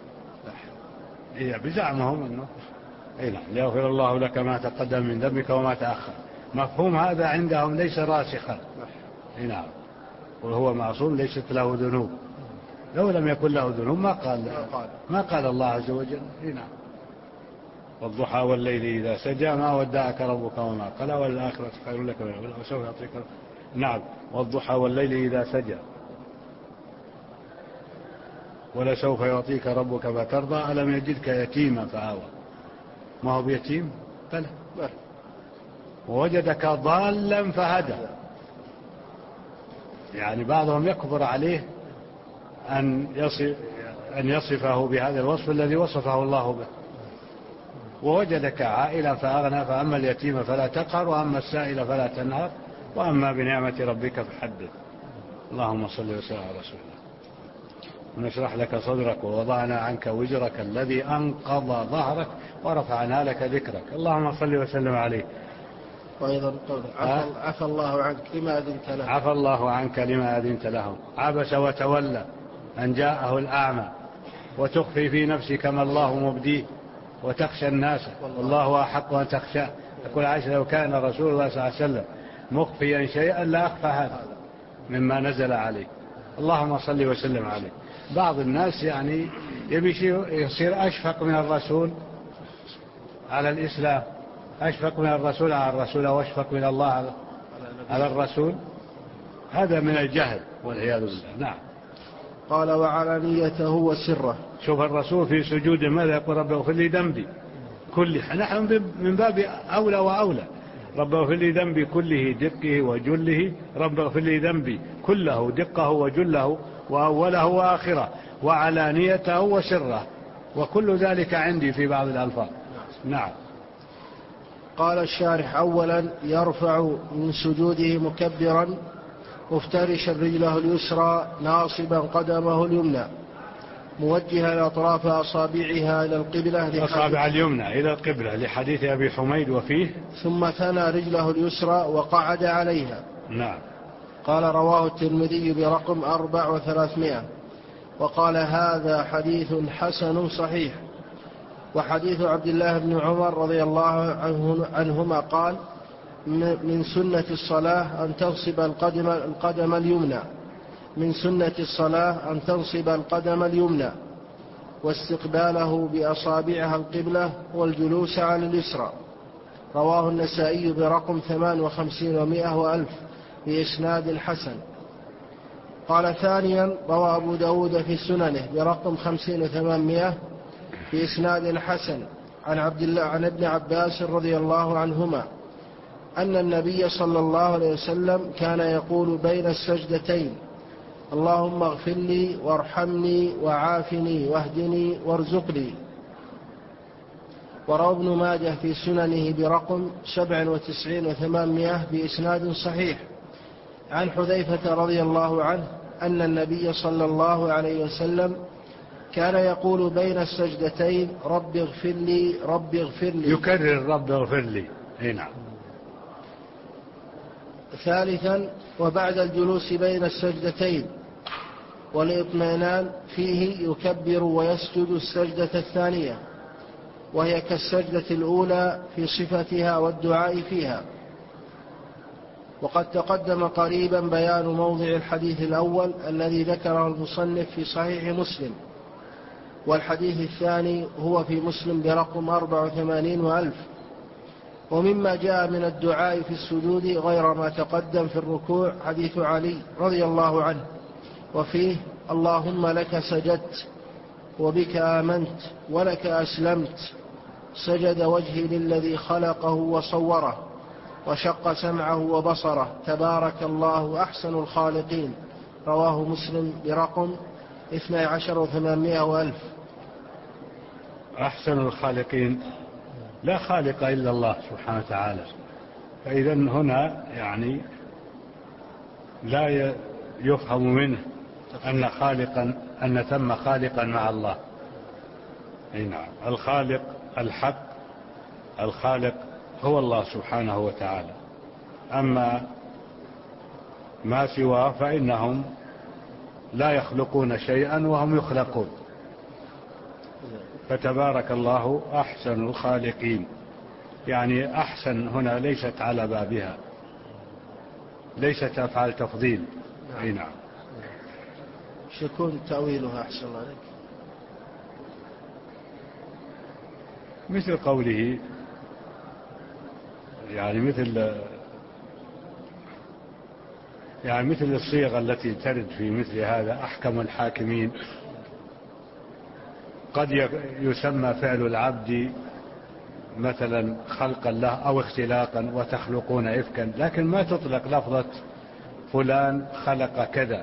بزعمهم أنه ليغفر الله لك ما تقدم من ذنبك وما تأخر. مفهوم هذا عندهم ليس راسخا. نعم. وهو معصوم ليست له ذنوب. لو لم يكن له ذنوب ما قال الله عز وجل. نعم. والضحى والليل إذا سجى ما ودعك ربك وما قلى والآخرة خير لك من الأولى وسوف يعطيك. نعم، والضحى والليل إذا سجى ولسوف يعطيك ربك فترضى ألم يجدك يتيما فآوى. ما هو بيتيم؟ بلى. ووجدك ضالا فهدى. يعني بعضهم يكبر عليه أن يصفه بهذا الوصف الذي وصفه الله به. ووجدك عائلا فأغنى فأما اليتيم فلا تقهر وأما السائل فلا تنهر وأما بنعمة ربك فحدث. اللهم صل وسلم على رسول الله. ونشرح لك صدرك ووضعنا عنك وزرك الذي أنقض ظهرك ورفعنا لك ذكرك. اللهم صل وسلم عليه. وأيضا عفى الله عنك لما أذنت له. عفى الله عنك لما أذنت له. عبس وتولى أن جاءه الأعمى وتخفي في نفسك ما الله مبديه وتخشى الناس والله أحق أن تخشى. يقول عائشة لو كان رسول الله صلى الله عليه وسلم مخفيا شيئا لا أخفى هذا مما نزل عليه. اللهم صل وسلم عليه. بعض الناس يعني يبي يصير أشفق من الرسول على الإسلام، أشفق من الرسول على الرسول وأشفق من الله على الرسول. هذا من الجهل والعياذ بالله. نعم. قال وعلانيته وسره. شوف الرسول في سجود ماذا يقول؟ رب اغفر لي ذنبي كله. نحن من باب أولى وأولى. رب اغفر لي ذنبي كله دقه وجله. رب اغفر لي ذنبي كله دقه وجله وأوله وآخره وعلانيته وسره وكل ذلك عندي في بعض الألفاظ. نعم. قال الشارح أولا يرفع من سجوده مكبرا مفترشا رجله اليسرى ناصبا قدمه اليمنى موجها أطراف أصابعها إلى القبلة أصابع اليمنى إلى القبلة لحديث أبي حميد وفيه ثم ثنى رجله اليسرى وقعد عليها. نعم. قال رواه الترمذي برقم 4,300 وقال هذا حديث حسن صحيح. وحديث عبد الله بن عمر رضي الله عنهما قال من سنة الصلاة أن تنصب القدم اليمنى من سنة الصلاة أن تنصب القدم اليمنى واستقباله بأصابعها القبلة والجلوس على اليسرى. رواه النسائي برقم 58 و100 وألف بإسناد الحسن. قال ثانيا روى أبو داود في سننه برقم 50 و800 بإسناد الحسن عن ابن عباس رضي الله عنهما أن النبي صلى الله عليه وسلم كان يقول بين السجدتين اللهم اغفر لي وارحمني وعافني واهدني وارزقني. وروى ابن ماجه في سننه برقم 97 و800 بإسناد صحيح عن حذيفة رضي الله عنه أن النبي صلى الله عليه وسلم كان يقول بين السجدتين رب اغفر لي رب اغفر لي. يكرر رب اغفر لي. نعم. ثالثا وبعد الجلوس بين السجدتين والإطمئنان فيه يكبر ويسجد السجدة الثانية وهي كالسجدة الأولى في صفتها والدعاء فيها. وقد تقدم قريبا بيان موضع الحديث الأول الذي ذكره المصنف في صحيح مسلم. والحديث الثاني هو في مسلم برقم 84 وألف. ومما جاء من الدعاء في السجود غير ما تقدم في الركوع حديث علي رضي الله عنه وفيه اللهم لك سجدت وبك آمنت ولك أسلمت سجد وجهي للذي خلقه وصوره وشق سمعه وبصره تبارك الله أحسن الخالقين. رواه مسلم برقم 12 و800 وألف. أحسن الخالقين لا خالق إلا الله سبحانه وتعالى. فإذا هنا يعني لا يفهم منه أن ثم خالقا مع الله. نعم. الخالق الحق الخالق هو الله سبحانه وتعالى. أما ما سواه فإنهم لا يخلقون شيئا وهم يخلقون. فتبارك الله أحسن الخالقين. يعني أحسن هنا ليست على بابها، ليست أفعال تفضيل. أي نعم. شكون تأويلها أحسن عليك؟ مثل قوله يعني مثل الصيغة التي ترد في مثل هذا: أحكم الحاكمين. قد يسمى فعل العبد مثلا خلقا له أو اختلاقا، وتخلقون إفكا، لكن ما تطلق لفظة فلان خلق كذا،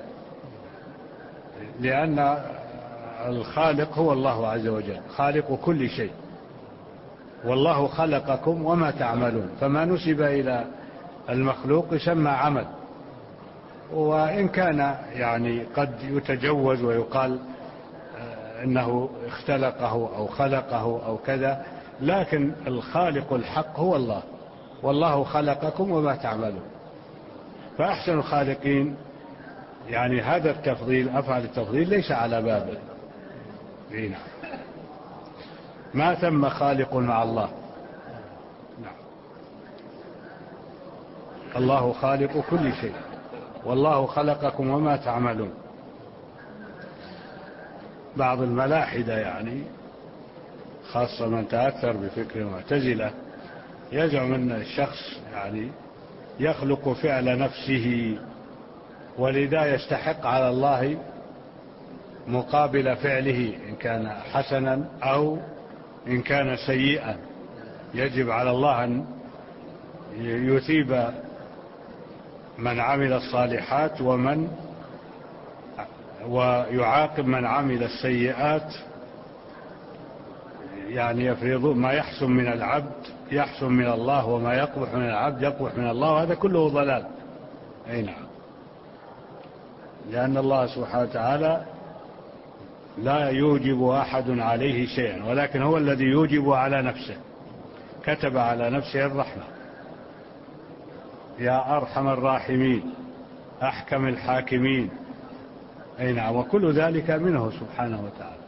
لأن الخالق هو الله عز وجل، خالق كل شيء، والله خلقكم وما تعملون، فما نسب إلى المخلوق يسمى عمل. وإن كان يعني قد يتجوز ويقال إنه اختلقه أو خلقه أو كذا، لكن الخالق الحق هو الله، والله خلقكم وما تعملون. فأحسن الخالقين يعني هذا التفضيل، أفعل التفضيل ليس على بابه، ما ثم خالق مع الله. الله خالق كل شيء، والله خلقكم وما تعملون. بعض الملاحدة يعني خاصة من تأثر بفكر المعتزلة يزعم أن الشخص يعني يخلق فعل نفسه، ولذا يستحق على الله مقابل فعله إن كان حسنا أو إن كان سيئا. يجب على الله أن يثيب من عمل الصالحات ويعاقب من عمل السيئات. يعني يفرض ما يحسن من العبد يحسن من الله، وما يقبح من العبد يقبح من الله، وهذا كله ضلال. أي نعم، لأن الله سبحانه وتعالى لا يوجب أحد عليه شيئا، ولكن هو الذي يوجب على نفسه، كتب على نفسه الرحمة: يا أرحم الراحمين، أحكم الحاكمين. أي نعم، وكل ذلك منه سبحانه وتعالى.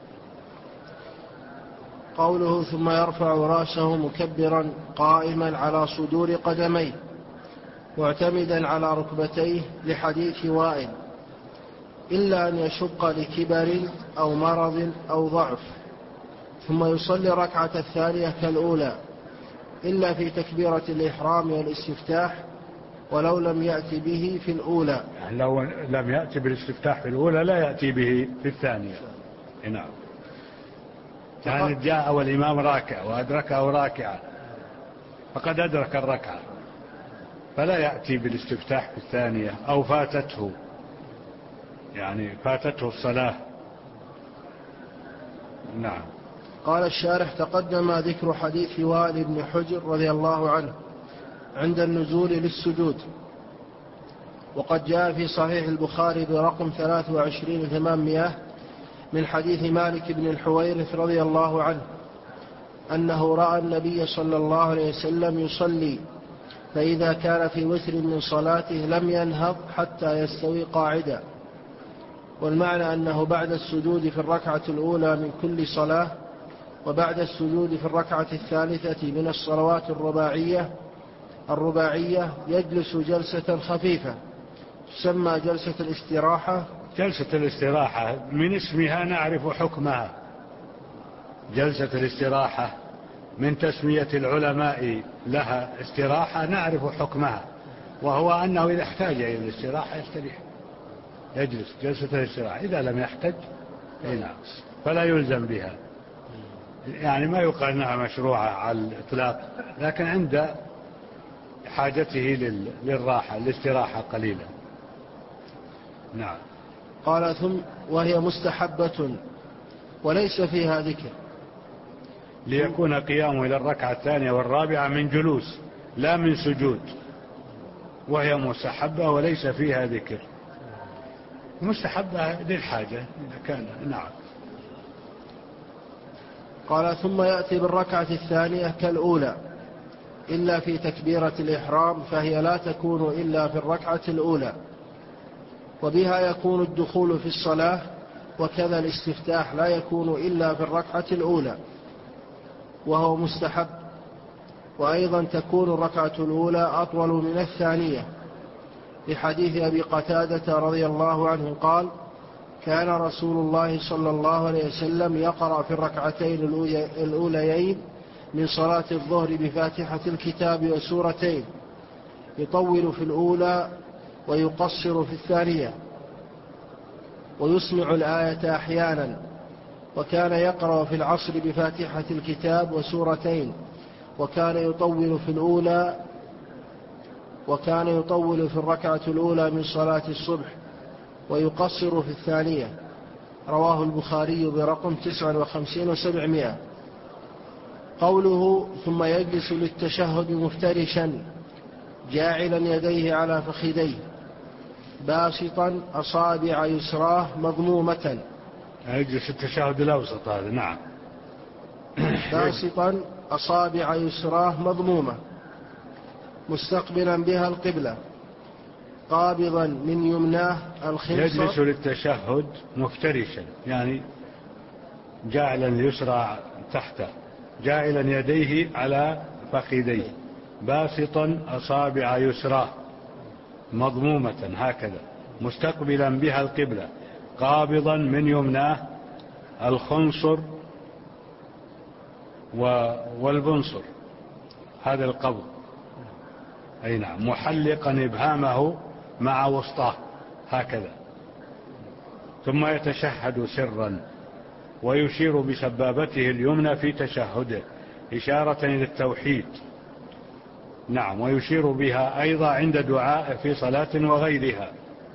قوله: ثم يرفع رأسه مكبرا قائما على صدور قدميه معتمدا على ركبتيه، لحديث وائل: إلا أن يشق لكبر أو مرض أو ضعف. ثم يصلي الركعة الثانية كالأولى، إلا في تكبيرة الإحرام والاستفتاح، ولو لم يأتي به في الأولى. لو لم يأتي بالاستفتاح في الأولى لا يأتي به في الثانية. نعم، كان جاء والإمام راكع وأدركه راكعا فقد أدرك الركعة، فلا يأتي بالاستفتاح في الثانية، أو فاتته يعني فاتته الصلاة. نعم. قال الشارح: تقدم ذكر حديث وائل بن حجر رضي الله عنه عند النزول للسجود، وقد جاء في صحيح البخاري برقم 23,800 من حديث مالك بن الحويرث رضي الله عنه أنه رأى النبي صلى الله عليه وسلم يصلي، فإذا كان في وتر من صلاته لم ينهض حتى يستوي قاعدا. والمعنى أنه بعد السجود في الركعة الأولى من كل صلاة، وبعد السجود في الركعة الثالثة من الصلوات الرباعية يجلس جلسة خفيفة تسمى جلسة الاستراحة. جلسة الاستراحة من اسمها نعرف حكمها. جلسة الاستراحة من تسمية العلماء لها استراحة نعرف حكمها، وهو أنه إذا احتاج إلى الاستراحة يستريح، يجلس جلسة الاستراحة. إذا لم يحتج فلا يلزم بها، يعني ما يقال أنها مشروعة على الإطلاق، لكن عند حاجته للراحة الاستراحة قليلا. نعم. قال: ثم وهي مستحبة وليس فيها ذكر، ليكون قيامه إلى الركعة الثانية والرابعة من جلوس لا من سجود، وهي مستحبة وليس فيها ذكر. مستحبة للحاجة إذا كان. نعم. قال: ثم يأتي بالركعة الثانية كالأولى، إلا في تكبيرة الإحرام، فهي لا تكون إلا في الركعة الأولى، وبها يكون الدخول في الصلاة، وكذا الاستفتاح لا يكون إلا في الركعة الأولى وهو مستحب. وأيضا تكون الركعة الأولى أطول من الثانية، لحديث أبي قتادة رضي الله عنه قال: كان رسول الله صلى الله عليه وسلم يقرأ في الركعتين الأوليين من صلاة الظهر بفاتحة الكتاب وسورتين، يطول في الأولى ويقصر في الثانية، ويسمع الآية أحيانا. وكان يقرأ في العصر بفاتحة الكتاب وسورتين، وكان يطول في الركعة الأولى من صلاة الصبح ويقصر في الثانية. رواه البخاري برقم 59 و700. قوله ثم يجلس للتشهد مفترشا جاعلا يديه على فخذيه باسطا أصابع يسراه مضمومة. يجلس التشهد الأوسط هذا. نعم. باسطا أصابع يسراه مضمومة مستقبلا بها القبلة قابضا من يمناه الخنصر. يجلس للتشهد مفترشا يعني جاعلا اليسرى تحته، جاعلا يديه على فخذيه، باسطا أصابع يسراه مضمومة هكذا، مستقبلا بها القبلة، قابضا من يمناه الخنصر والبنصر، هذا القبض. أي نعم. محلقا إبهامه مع وسطاه هكذا. ثم يتشهد سرا ويشير بسبابته اليمنى في تشهده إشارة إلى التوحيد. نعم. ويشير بها أيضا عند دعاء في صلاة وغيرها.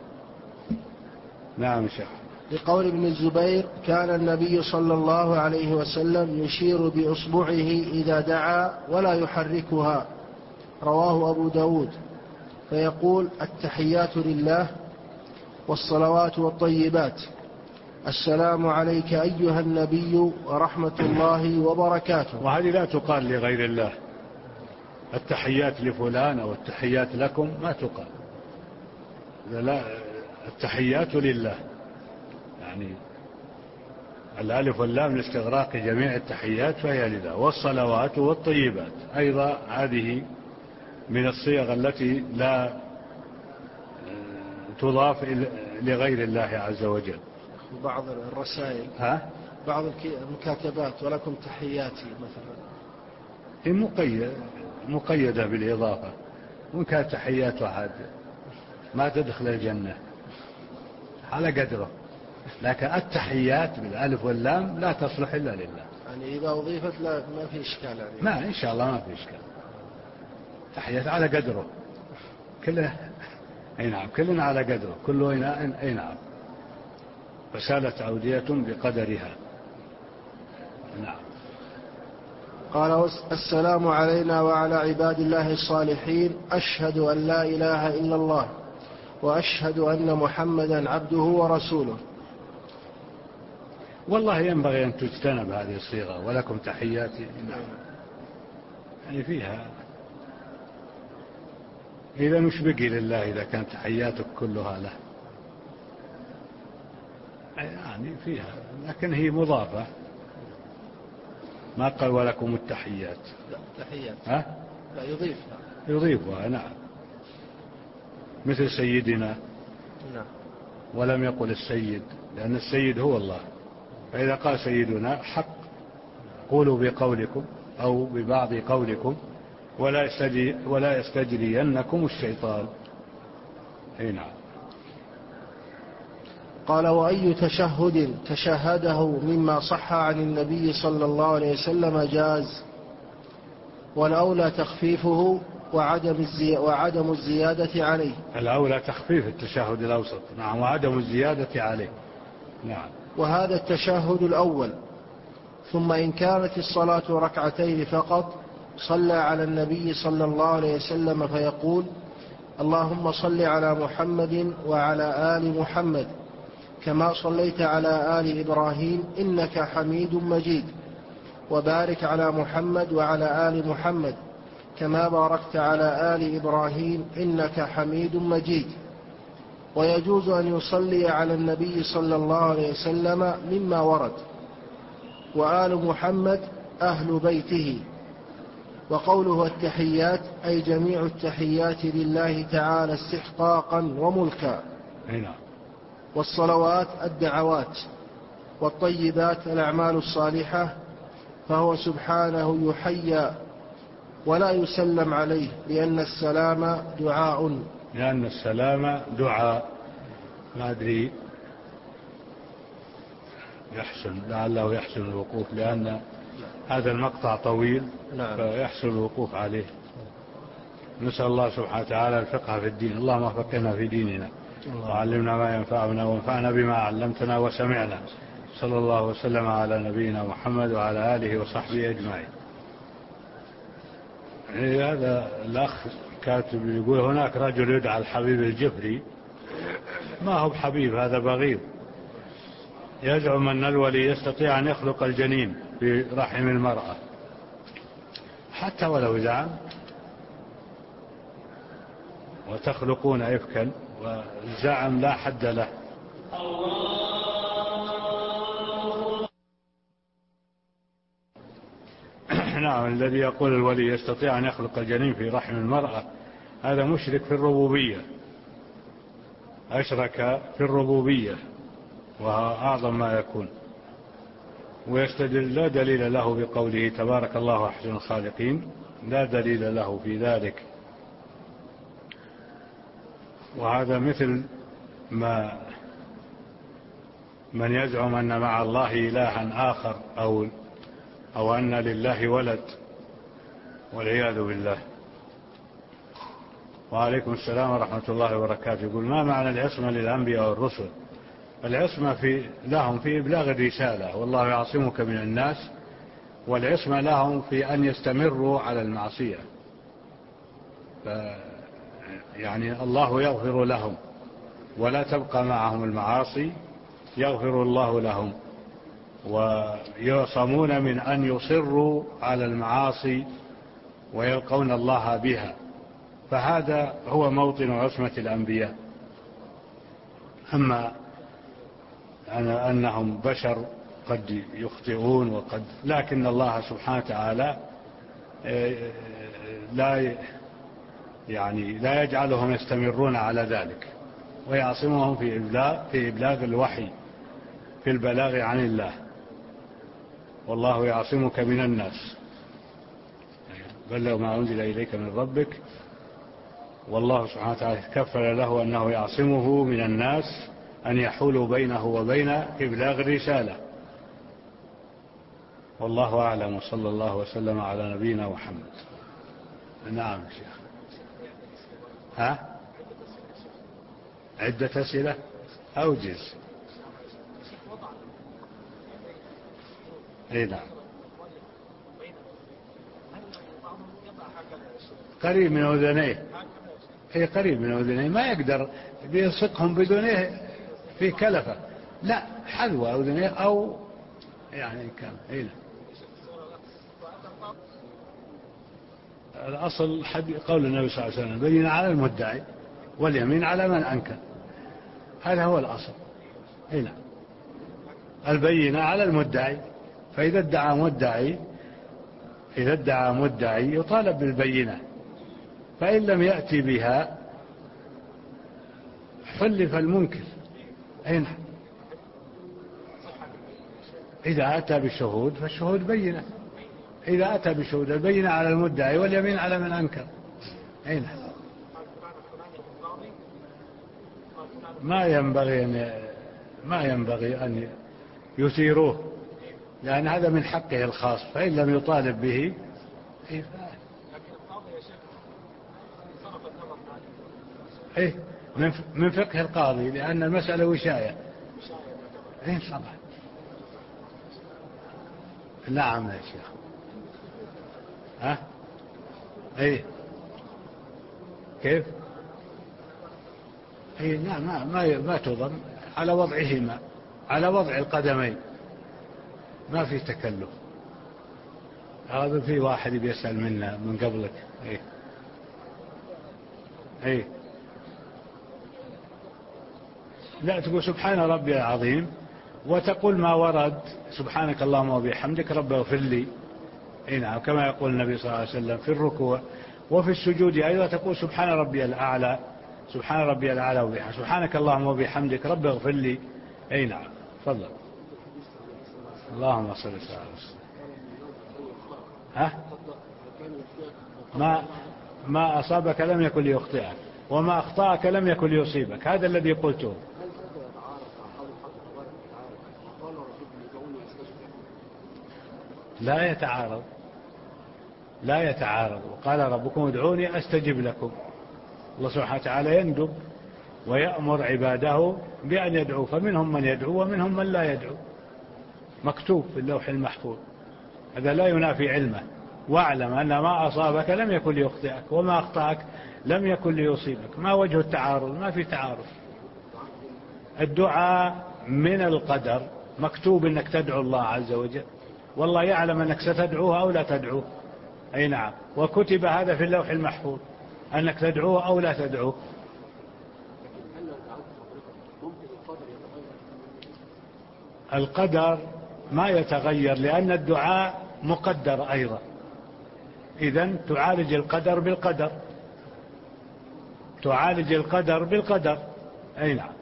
نعم شيخ. لقول ابن الزبير كان النبي صلى الله عليه وسلم يشير بإصبعه إذا دعا ولا يحركها. رواه أبو داود. فيقول التحيات لله والصلوات والطيبات السلام عليك أيها النبي ورحمة الله وبركاته. وهذه لا تقال لغير الله. التحيات لفلان أو التحيات لكم ما تقال. لا، التحيات لله يعني الألف واللام لاستغراق جميع التحيات فهي لله. والصلوات والطيبات أيضا هذه من الصيغ التي لا تضاف لغير الله عز وجل. بعض الرسائل بعض المكاتبات ولكم تحياتي مثلا هي مقيدة بالإضافة، وإن كانت تحيات واحد ما تدخل الجنة على قدره، لكن التحيات بالألف واللام لا تصلح إلا لله. يعني إذا أضيفت لا ما في إشكال يعني. ما إن شاء الله ما في إشكال. تحيات على قدره كله. أي نعم. كلنا على قدره، كل إناء. أي نعم. فسالت أودية بقدرها. نعم. قال السلام علينا وعلى عباد الله الصالحين أشهد أن لا إله إلا الله وأشهد أن محمدا عبده ورسوله. والله ينبغي أن تجتنب هذه الصيغة ولكم تحياتي. نعم. يعني فيها إذا مش بقي لله إذا كانت تحياتك كلها له يعني فيها، لكن هي مضافة. ما قال ولكم التحيات. لا تحيات. لا يضيفها. نعم. مثل سيدنا. نعم. ولم يقل السيد لأن السيد هو الله، فإذا قال سيدنا حق قولوا بقولكم أو ببعض قولكم ولا يستجرينكم الشيطان. أي نعم. قال وأي تشهد تشهده مما صح عن النبي صلى الله عليه وسلم جاز، والأولى تخفيفه وعدم الزيادة عليه. الأولى تخفيف التشهد الأوسط. نعم. وعدم الزيادة عليه. نعم. وهذا التشهد الأول. ثم إن كانت الصلاة ركعتين فقط صلى على النبي صلى الله عليه وسلم فيقول اللهم صل على محمد وعلى آل محمد كما صليت على آل إبراهيم إنك حميد مجيد، وبارك على محمد وعلى آل محمد كما باركت على آل إبراهيم إنك حميد مجيد. ويجوز أن يصلي على النبي صلى الله عليه وسلم مما ورد، وآل محمد أهل بيته. وقوله التحيات أي جميع التحيات لله تعالى استحقاقا وملكا. والصلوات الدعوات، والطيبات الأعمال الصالحة، فهو سبحانه يحيى ولا يسلم عليه، لأن السلام دعاء. لأن السلام دعاء. ما أدري، لعله يحسن الوقوف، لأن هذا المقطع طويل. نعم. فيحسن الوقوف عليه. نسأل الله سبحانه وتعالى الفقه في الدين. اللهم فقهنا في ديننا وعلمنا ما ينفعنا وانفعنا بما علمتنا وسمعنا. صلى الله وسلم على نبينا محمد وعلى آله وصحبه أجمعين. هذا الأخ كاتب يقول هناك رجل يدعى الحبيب الجفري. ما هو بحبيب، هذا بغيض. يزعم أن الولي يستطيع أن يخلق الجنين في رحم المرأة. حتى ولو زعم، وتخلقون إفكا، والزعم لا حد له. نعم. الذي يقول الولي يستطيع أن يخلق الجنين في رحم المرأة هذا مشرك في الربوبية، أشرك في الربوبية، وهو أعظم ما يكون. ويستدل لا دليل له بقوله تبارك الله أحسن الخالقين، لا دليل له في ذلك. وهذا مثل ما من يزعم أن مع الله إلها آخر أو أن لله ولد، والعياذ بالله. وعليكم السلام ورحمة الله وبركاته. يقول ما معنى العصمة للأنبياء والرسل؟ العصمة لهم في إبلاغ الرسالة، والله يعصمك من الناس. والعصمة لهم في أن يستمروا على المعصية، يعني الله يغفر لهم ولا تبقى معهم المعاصي، يغفر الله لهم، ويعصمون من أن يصروا على المعاصي ويلقون الله بها. فهذا هو موطن عصمة الأنبياء. أما أنهم بشر قد يخطئون لكن الله سبحانه وتعالى لا يجعلهم يستمرون على ذلك، ويعصمهم في إبلاغ الوحي، في البلاغ عن الله. والله يعصمك من الناس، بلغ ما أنزل إليك من ربك. والله سبحانه وتعالى كفل له أنه يعصمه من الناس، أن يحول بينه وبين إبلاغ الرسالة. والله أعلم، وصلى الله وسلم على نبينا محمد. نعم شيخ. عدة أسئلة أوجز. نعم. قريب من أذنيه، قريب من أذنيه، ما يقدر بيلصقهم بدونه في كلفة، لا، حذو أذنيه أو يعني كان. الأصل قول النبي صلى الله عليه وسلم بين على المدعي واليمين على من أنكر. هذا هو الأصل. البينة على المدعي. فإذا ادعى مدعي يطالب بالبينة، فإن لم يأتي بها حلف المنكر. إذا أتى بالشهود فالشهود بينة. إذا أتى بالشهود البينة على المدعي واليمين على من أنكر. ما ينبغي أن يثيروه، لأن هذا من حقه الخاص، فإن لم يطالب به من فقه القاضي، لأن المسألة وشاية. طبعا. نعم يا شيخ. كيف؟ نعم، ما تضم على وضعهما، على وضع القدمين، ما في تكلف. هذا في واحد بيسأل منا من قبلك. لا، تقول سبحان ربي العظيم، وتقول ما ورد سبحانك اللهم وبحمدك رب اغفر لي. نعم، كما يقول النبي صلى الله عليه وسلم في الركوع وفي السجود أيضا تقول سبحان ربي الأعلى، سبحان ربي الأعلى وبحمدك، سبحانك اللهم وبحمدك رب اغفر لي. نعم، تفضل. اللهم صل على وسلم. ها؟ ما أصابك لم يكن ليخطئك، وما أخطأك لم يكن ليصيبك، هذا الذي قلته. لا يتعارض، لا يتعارض. وقال ربكم ادعوني أستجب لكم. الله سبحانه وتعالى يندب ويأمر عباده بأن يدعوا، فمنهم من يدعو ومنهم من لا يدعو، مكتوب في اللوح المحفوظ. هذا لا ينافي علمه. واعلم أن ما أصابك لم يكن ليخطئك، وما أخطأك لم يكن ليصيبك. ما وجه التعارض؟ ما في تعارض. الدعاء من القدر، مكتوب أنك تدعو الله عز وجل، والله يعلم أنك ستدعوه أو لا تدعوه. أي نعم، وكتب هذا في اللوح المحفوظ أنك تدعوه أو لا تدعوه. القدر ما يتغير، لأن الدعاء مقدر أيضا. إذن تعالج القدر بالقدر، تعالج القدر بالقدر. أي نعم،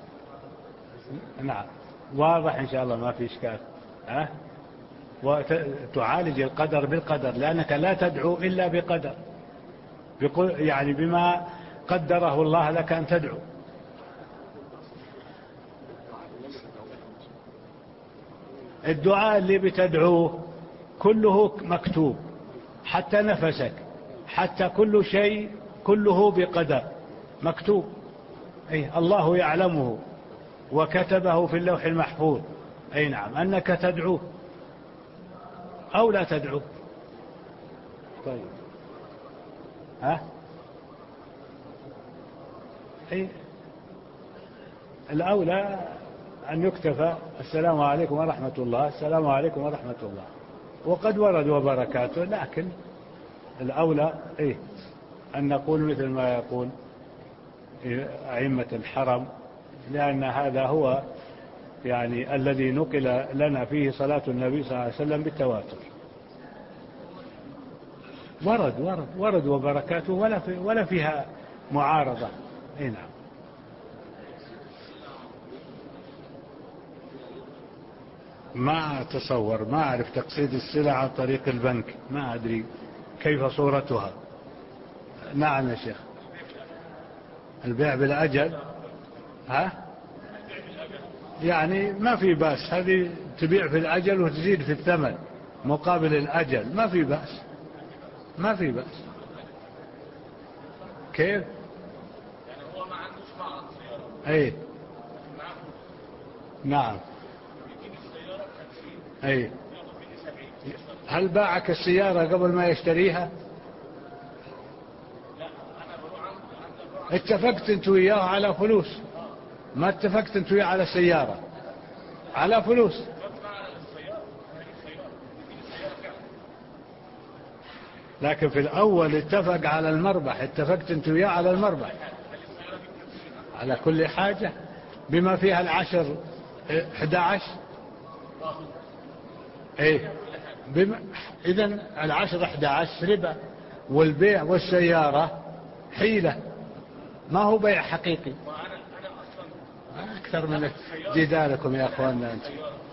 نعم، واضح إن شاء الله، ما في إشكال. وتعالج القدر بالقدر، لأنك لا تدعو إلا بقدر، يعني بما قدره الله لك أن تدعو. الدعاء اللي بتدعوه كله مكتوب، حتى نفسك، حتى كل شيء كله بقدر مكتوب. أي الله يعلمه وكتبه في اللوح المحفوظ. أي نعم، أنك تدعوه أو لا تدعوه. طيب، أي الأولى أن يكتفى السلام عليكم ورحمة الله، السلام عليكم ورحمة الله، وقد ورد وبركاته، لكن الأولى أن نقول مثل ما يقول أئمة الحرم، لأن هذا هو يعني الذي نقل لنا فيه صلاة النبي صلى الله عليه وسلم بالتواتر. ورد وبركاته، ولا فيها معارضة. نعم. ما أتصور، ما أعرف تقسيط السلع عن طريق البنك، ما أدري كيف صورتها. نعم يا شيخ، البيع بالأجل، يعني ما في بأس، هذه تبيع في الأجل وتزيد في الثمن مقابل الأجل، ما في بأس، ما في بأس. كيف؟ يعني هو ما عندوش معرض سيارة. نعم. هل باعك السيارة قبل ما يشتريها؟ لا، أنا بروح اتفقت انت وياه على فلوس، ما اتفقت انت وياه على سيارة، على فلوس. لكن في الأول اتفق على المربح، اتفقت انت وياه على المربح، على كل حاجة بما فيها 10 11. إذن 10 11 ربا، والبيع والسيارة حيلة، ما هو بيع حقيقي. أكثر من جدالكم يا أخواننا أنت.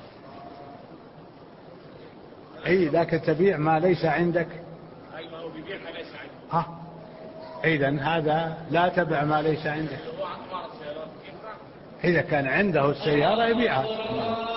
لكن تبيع ما ليس عندك. ما هو بيبيع ما ليس عندك. إذن هذا لا تبع ما ليس عندك. إذا كان عنده السيارة يبيعها.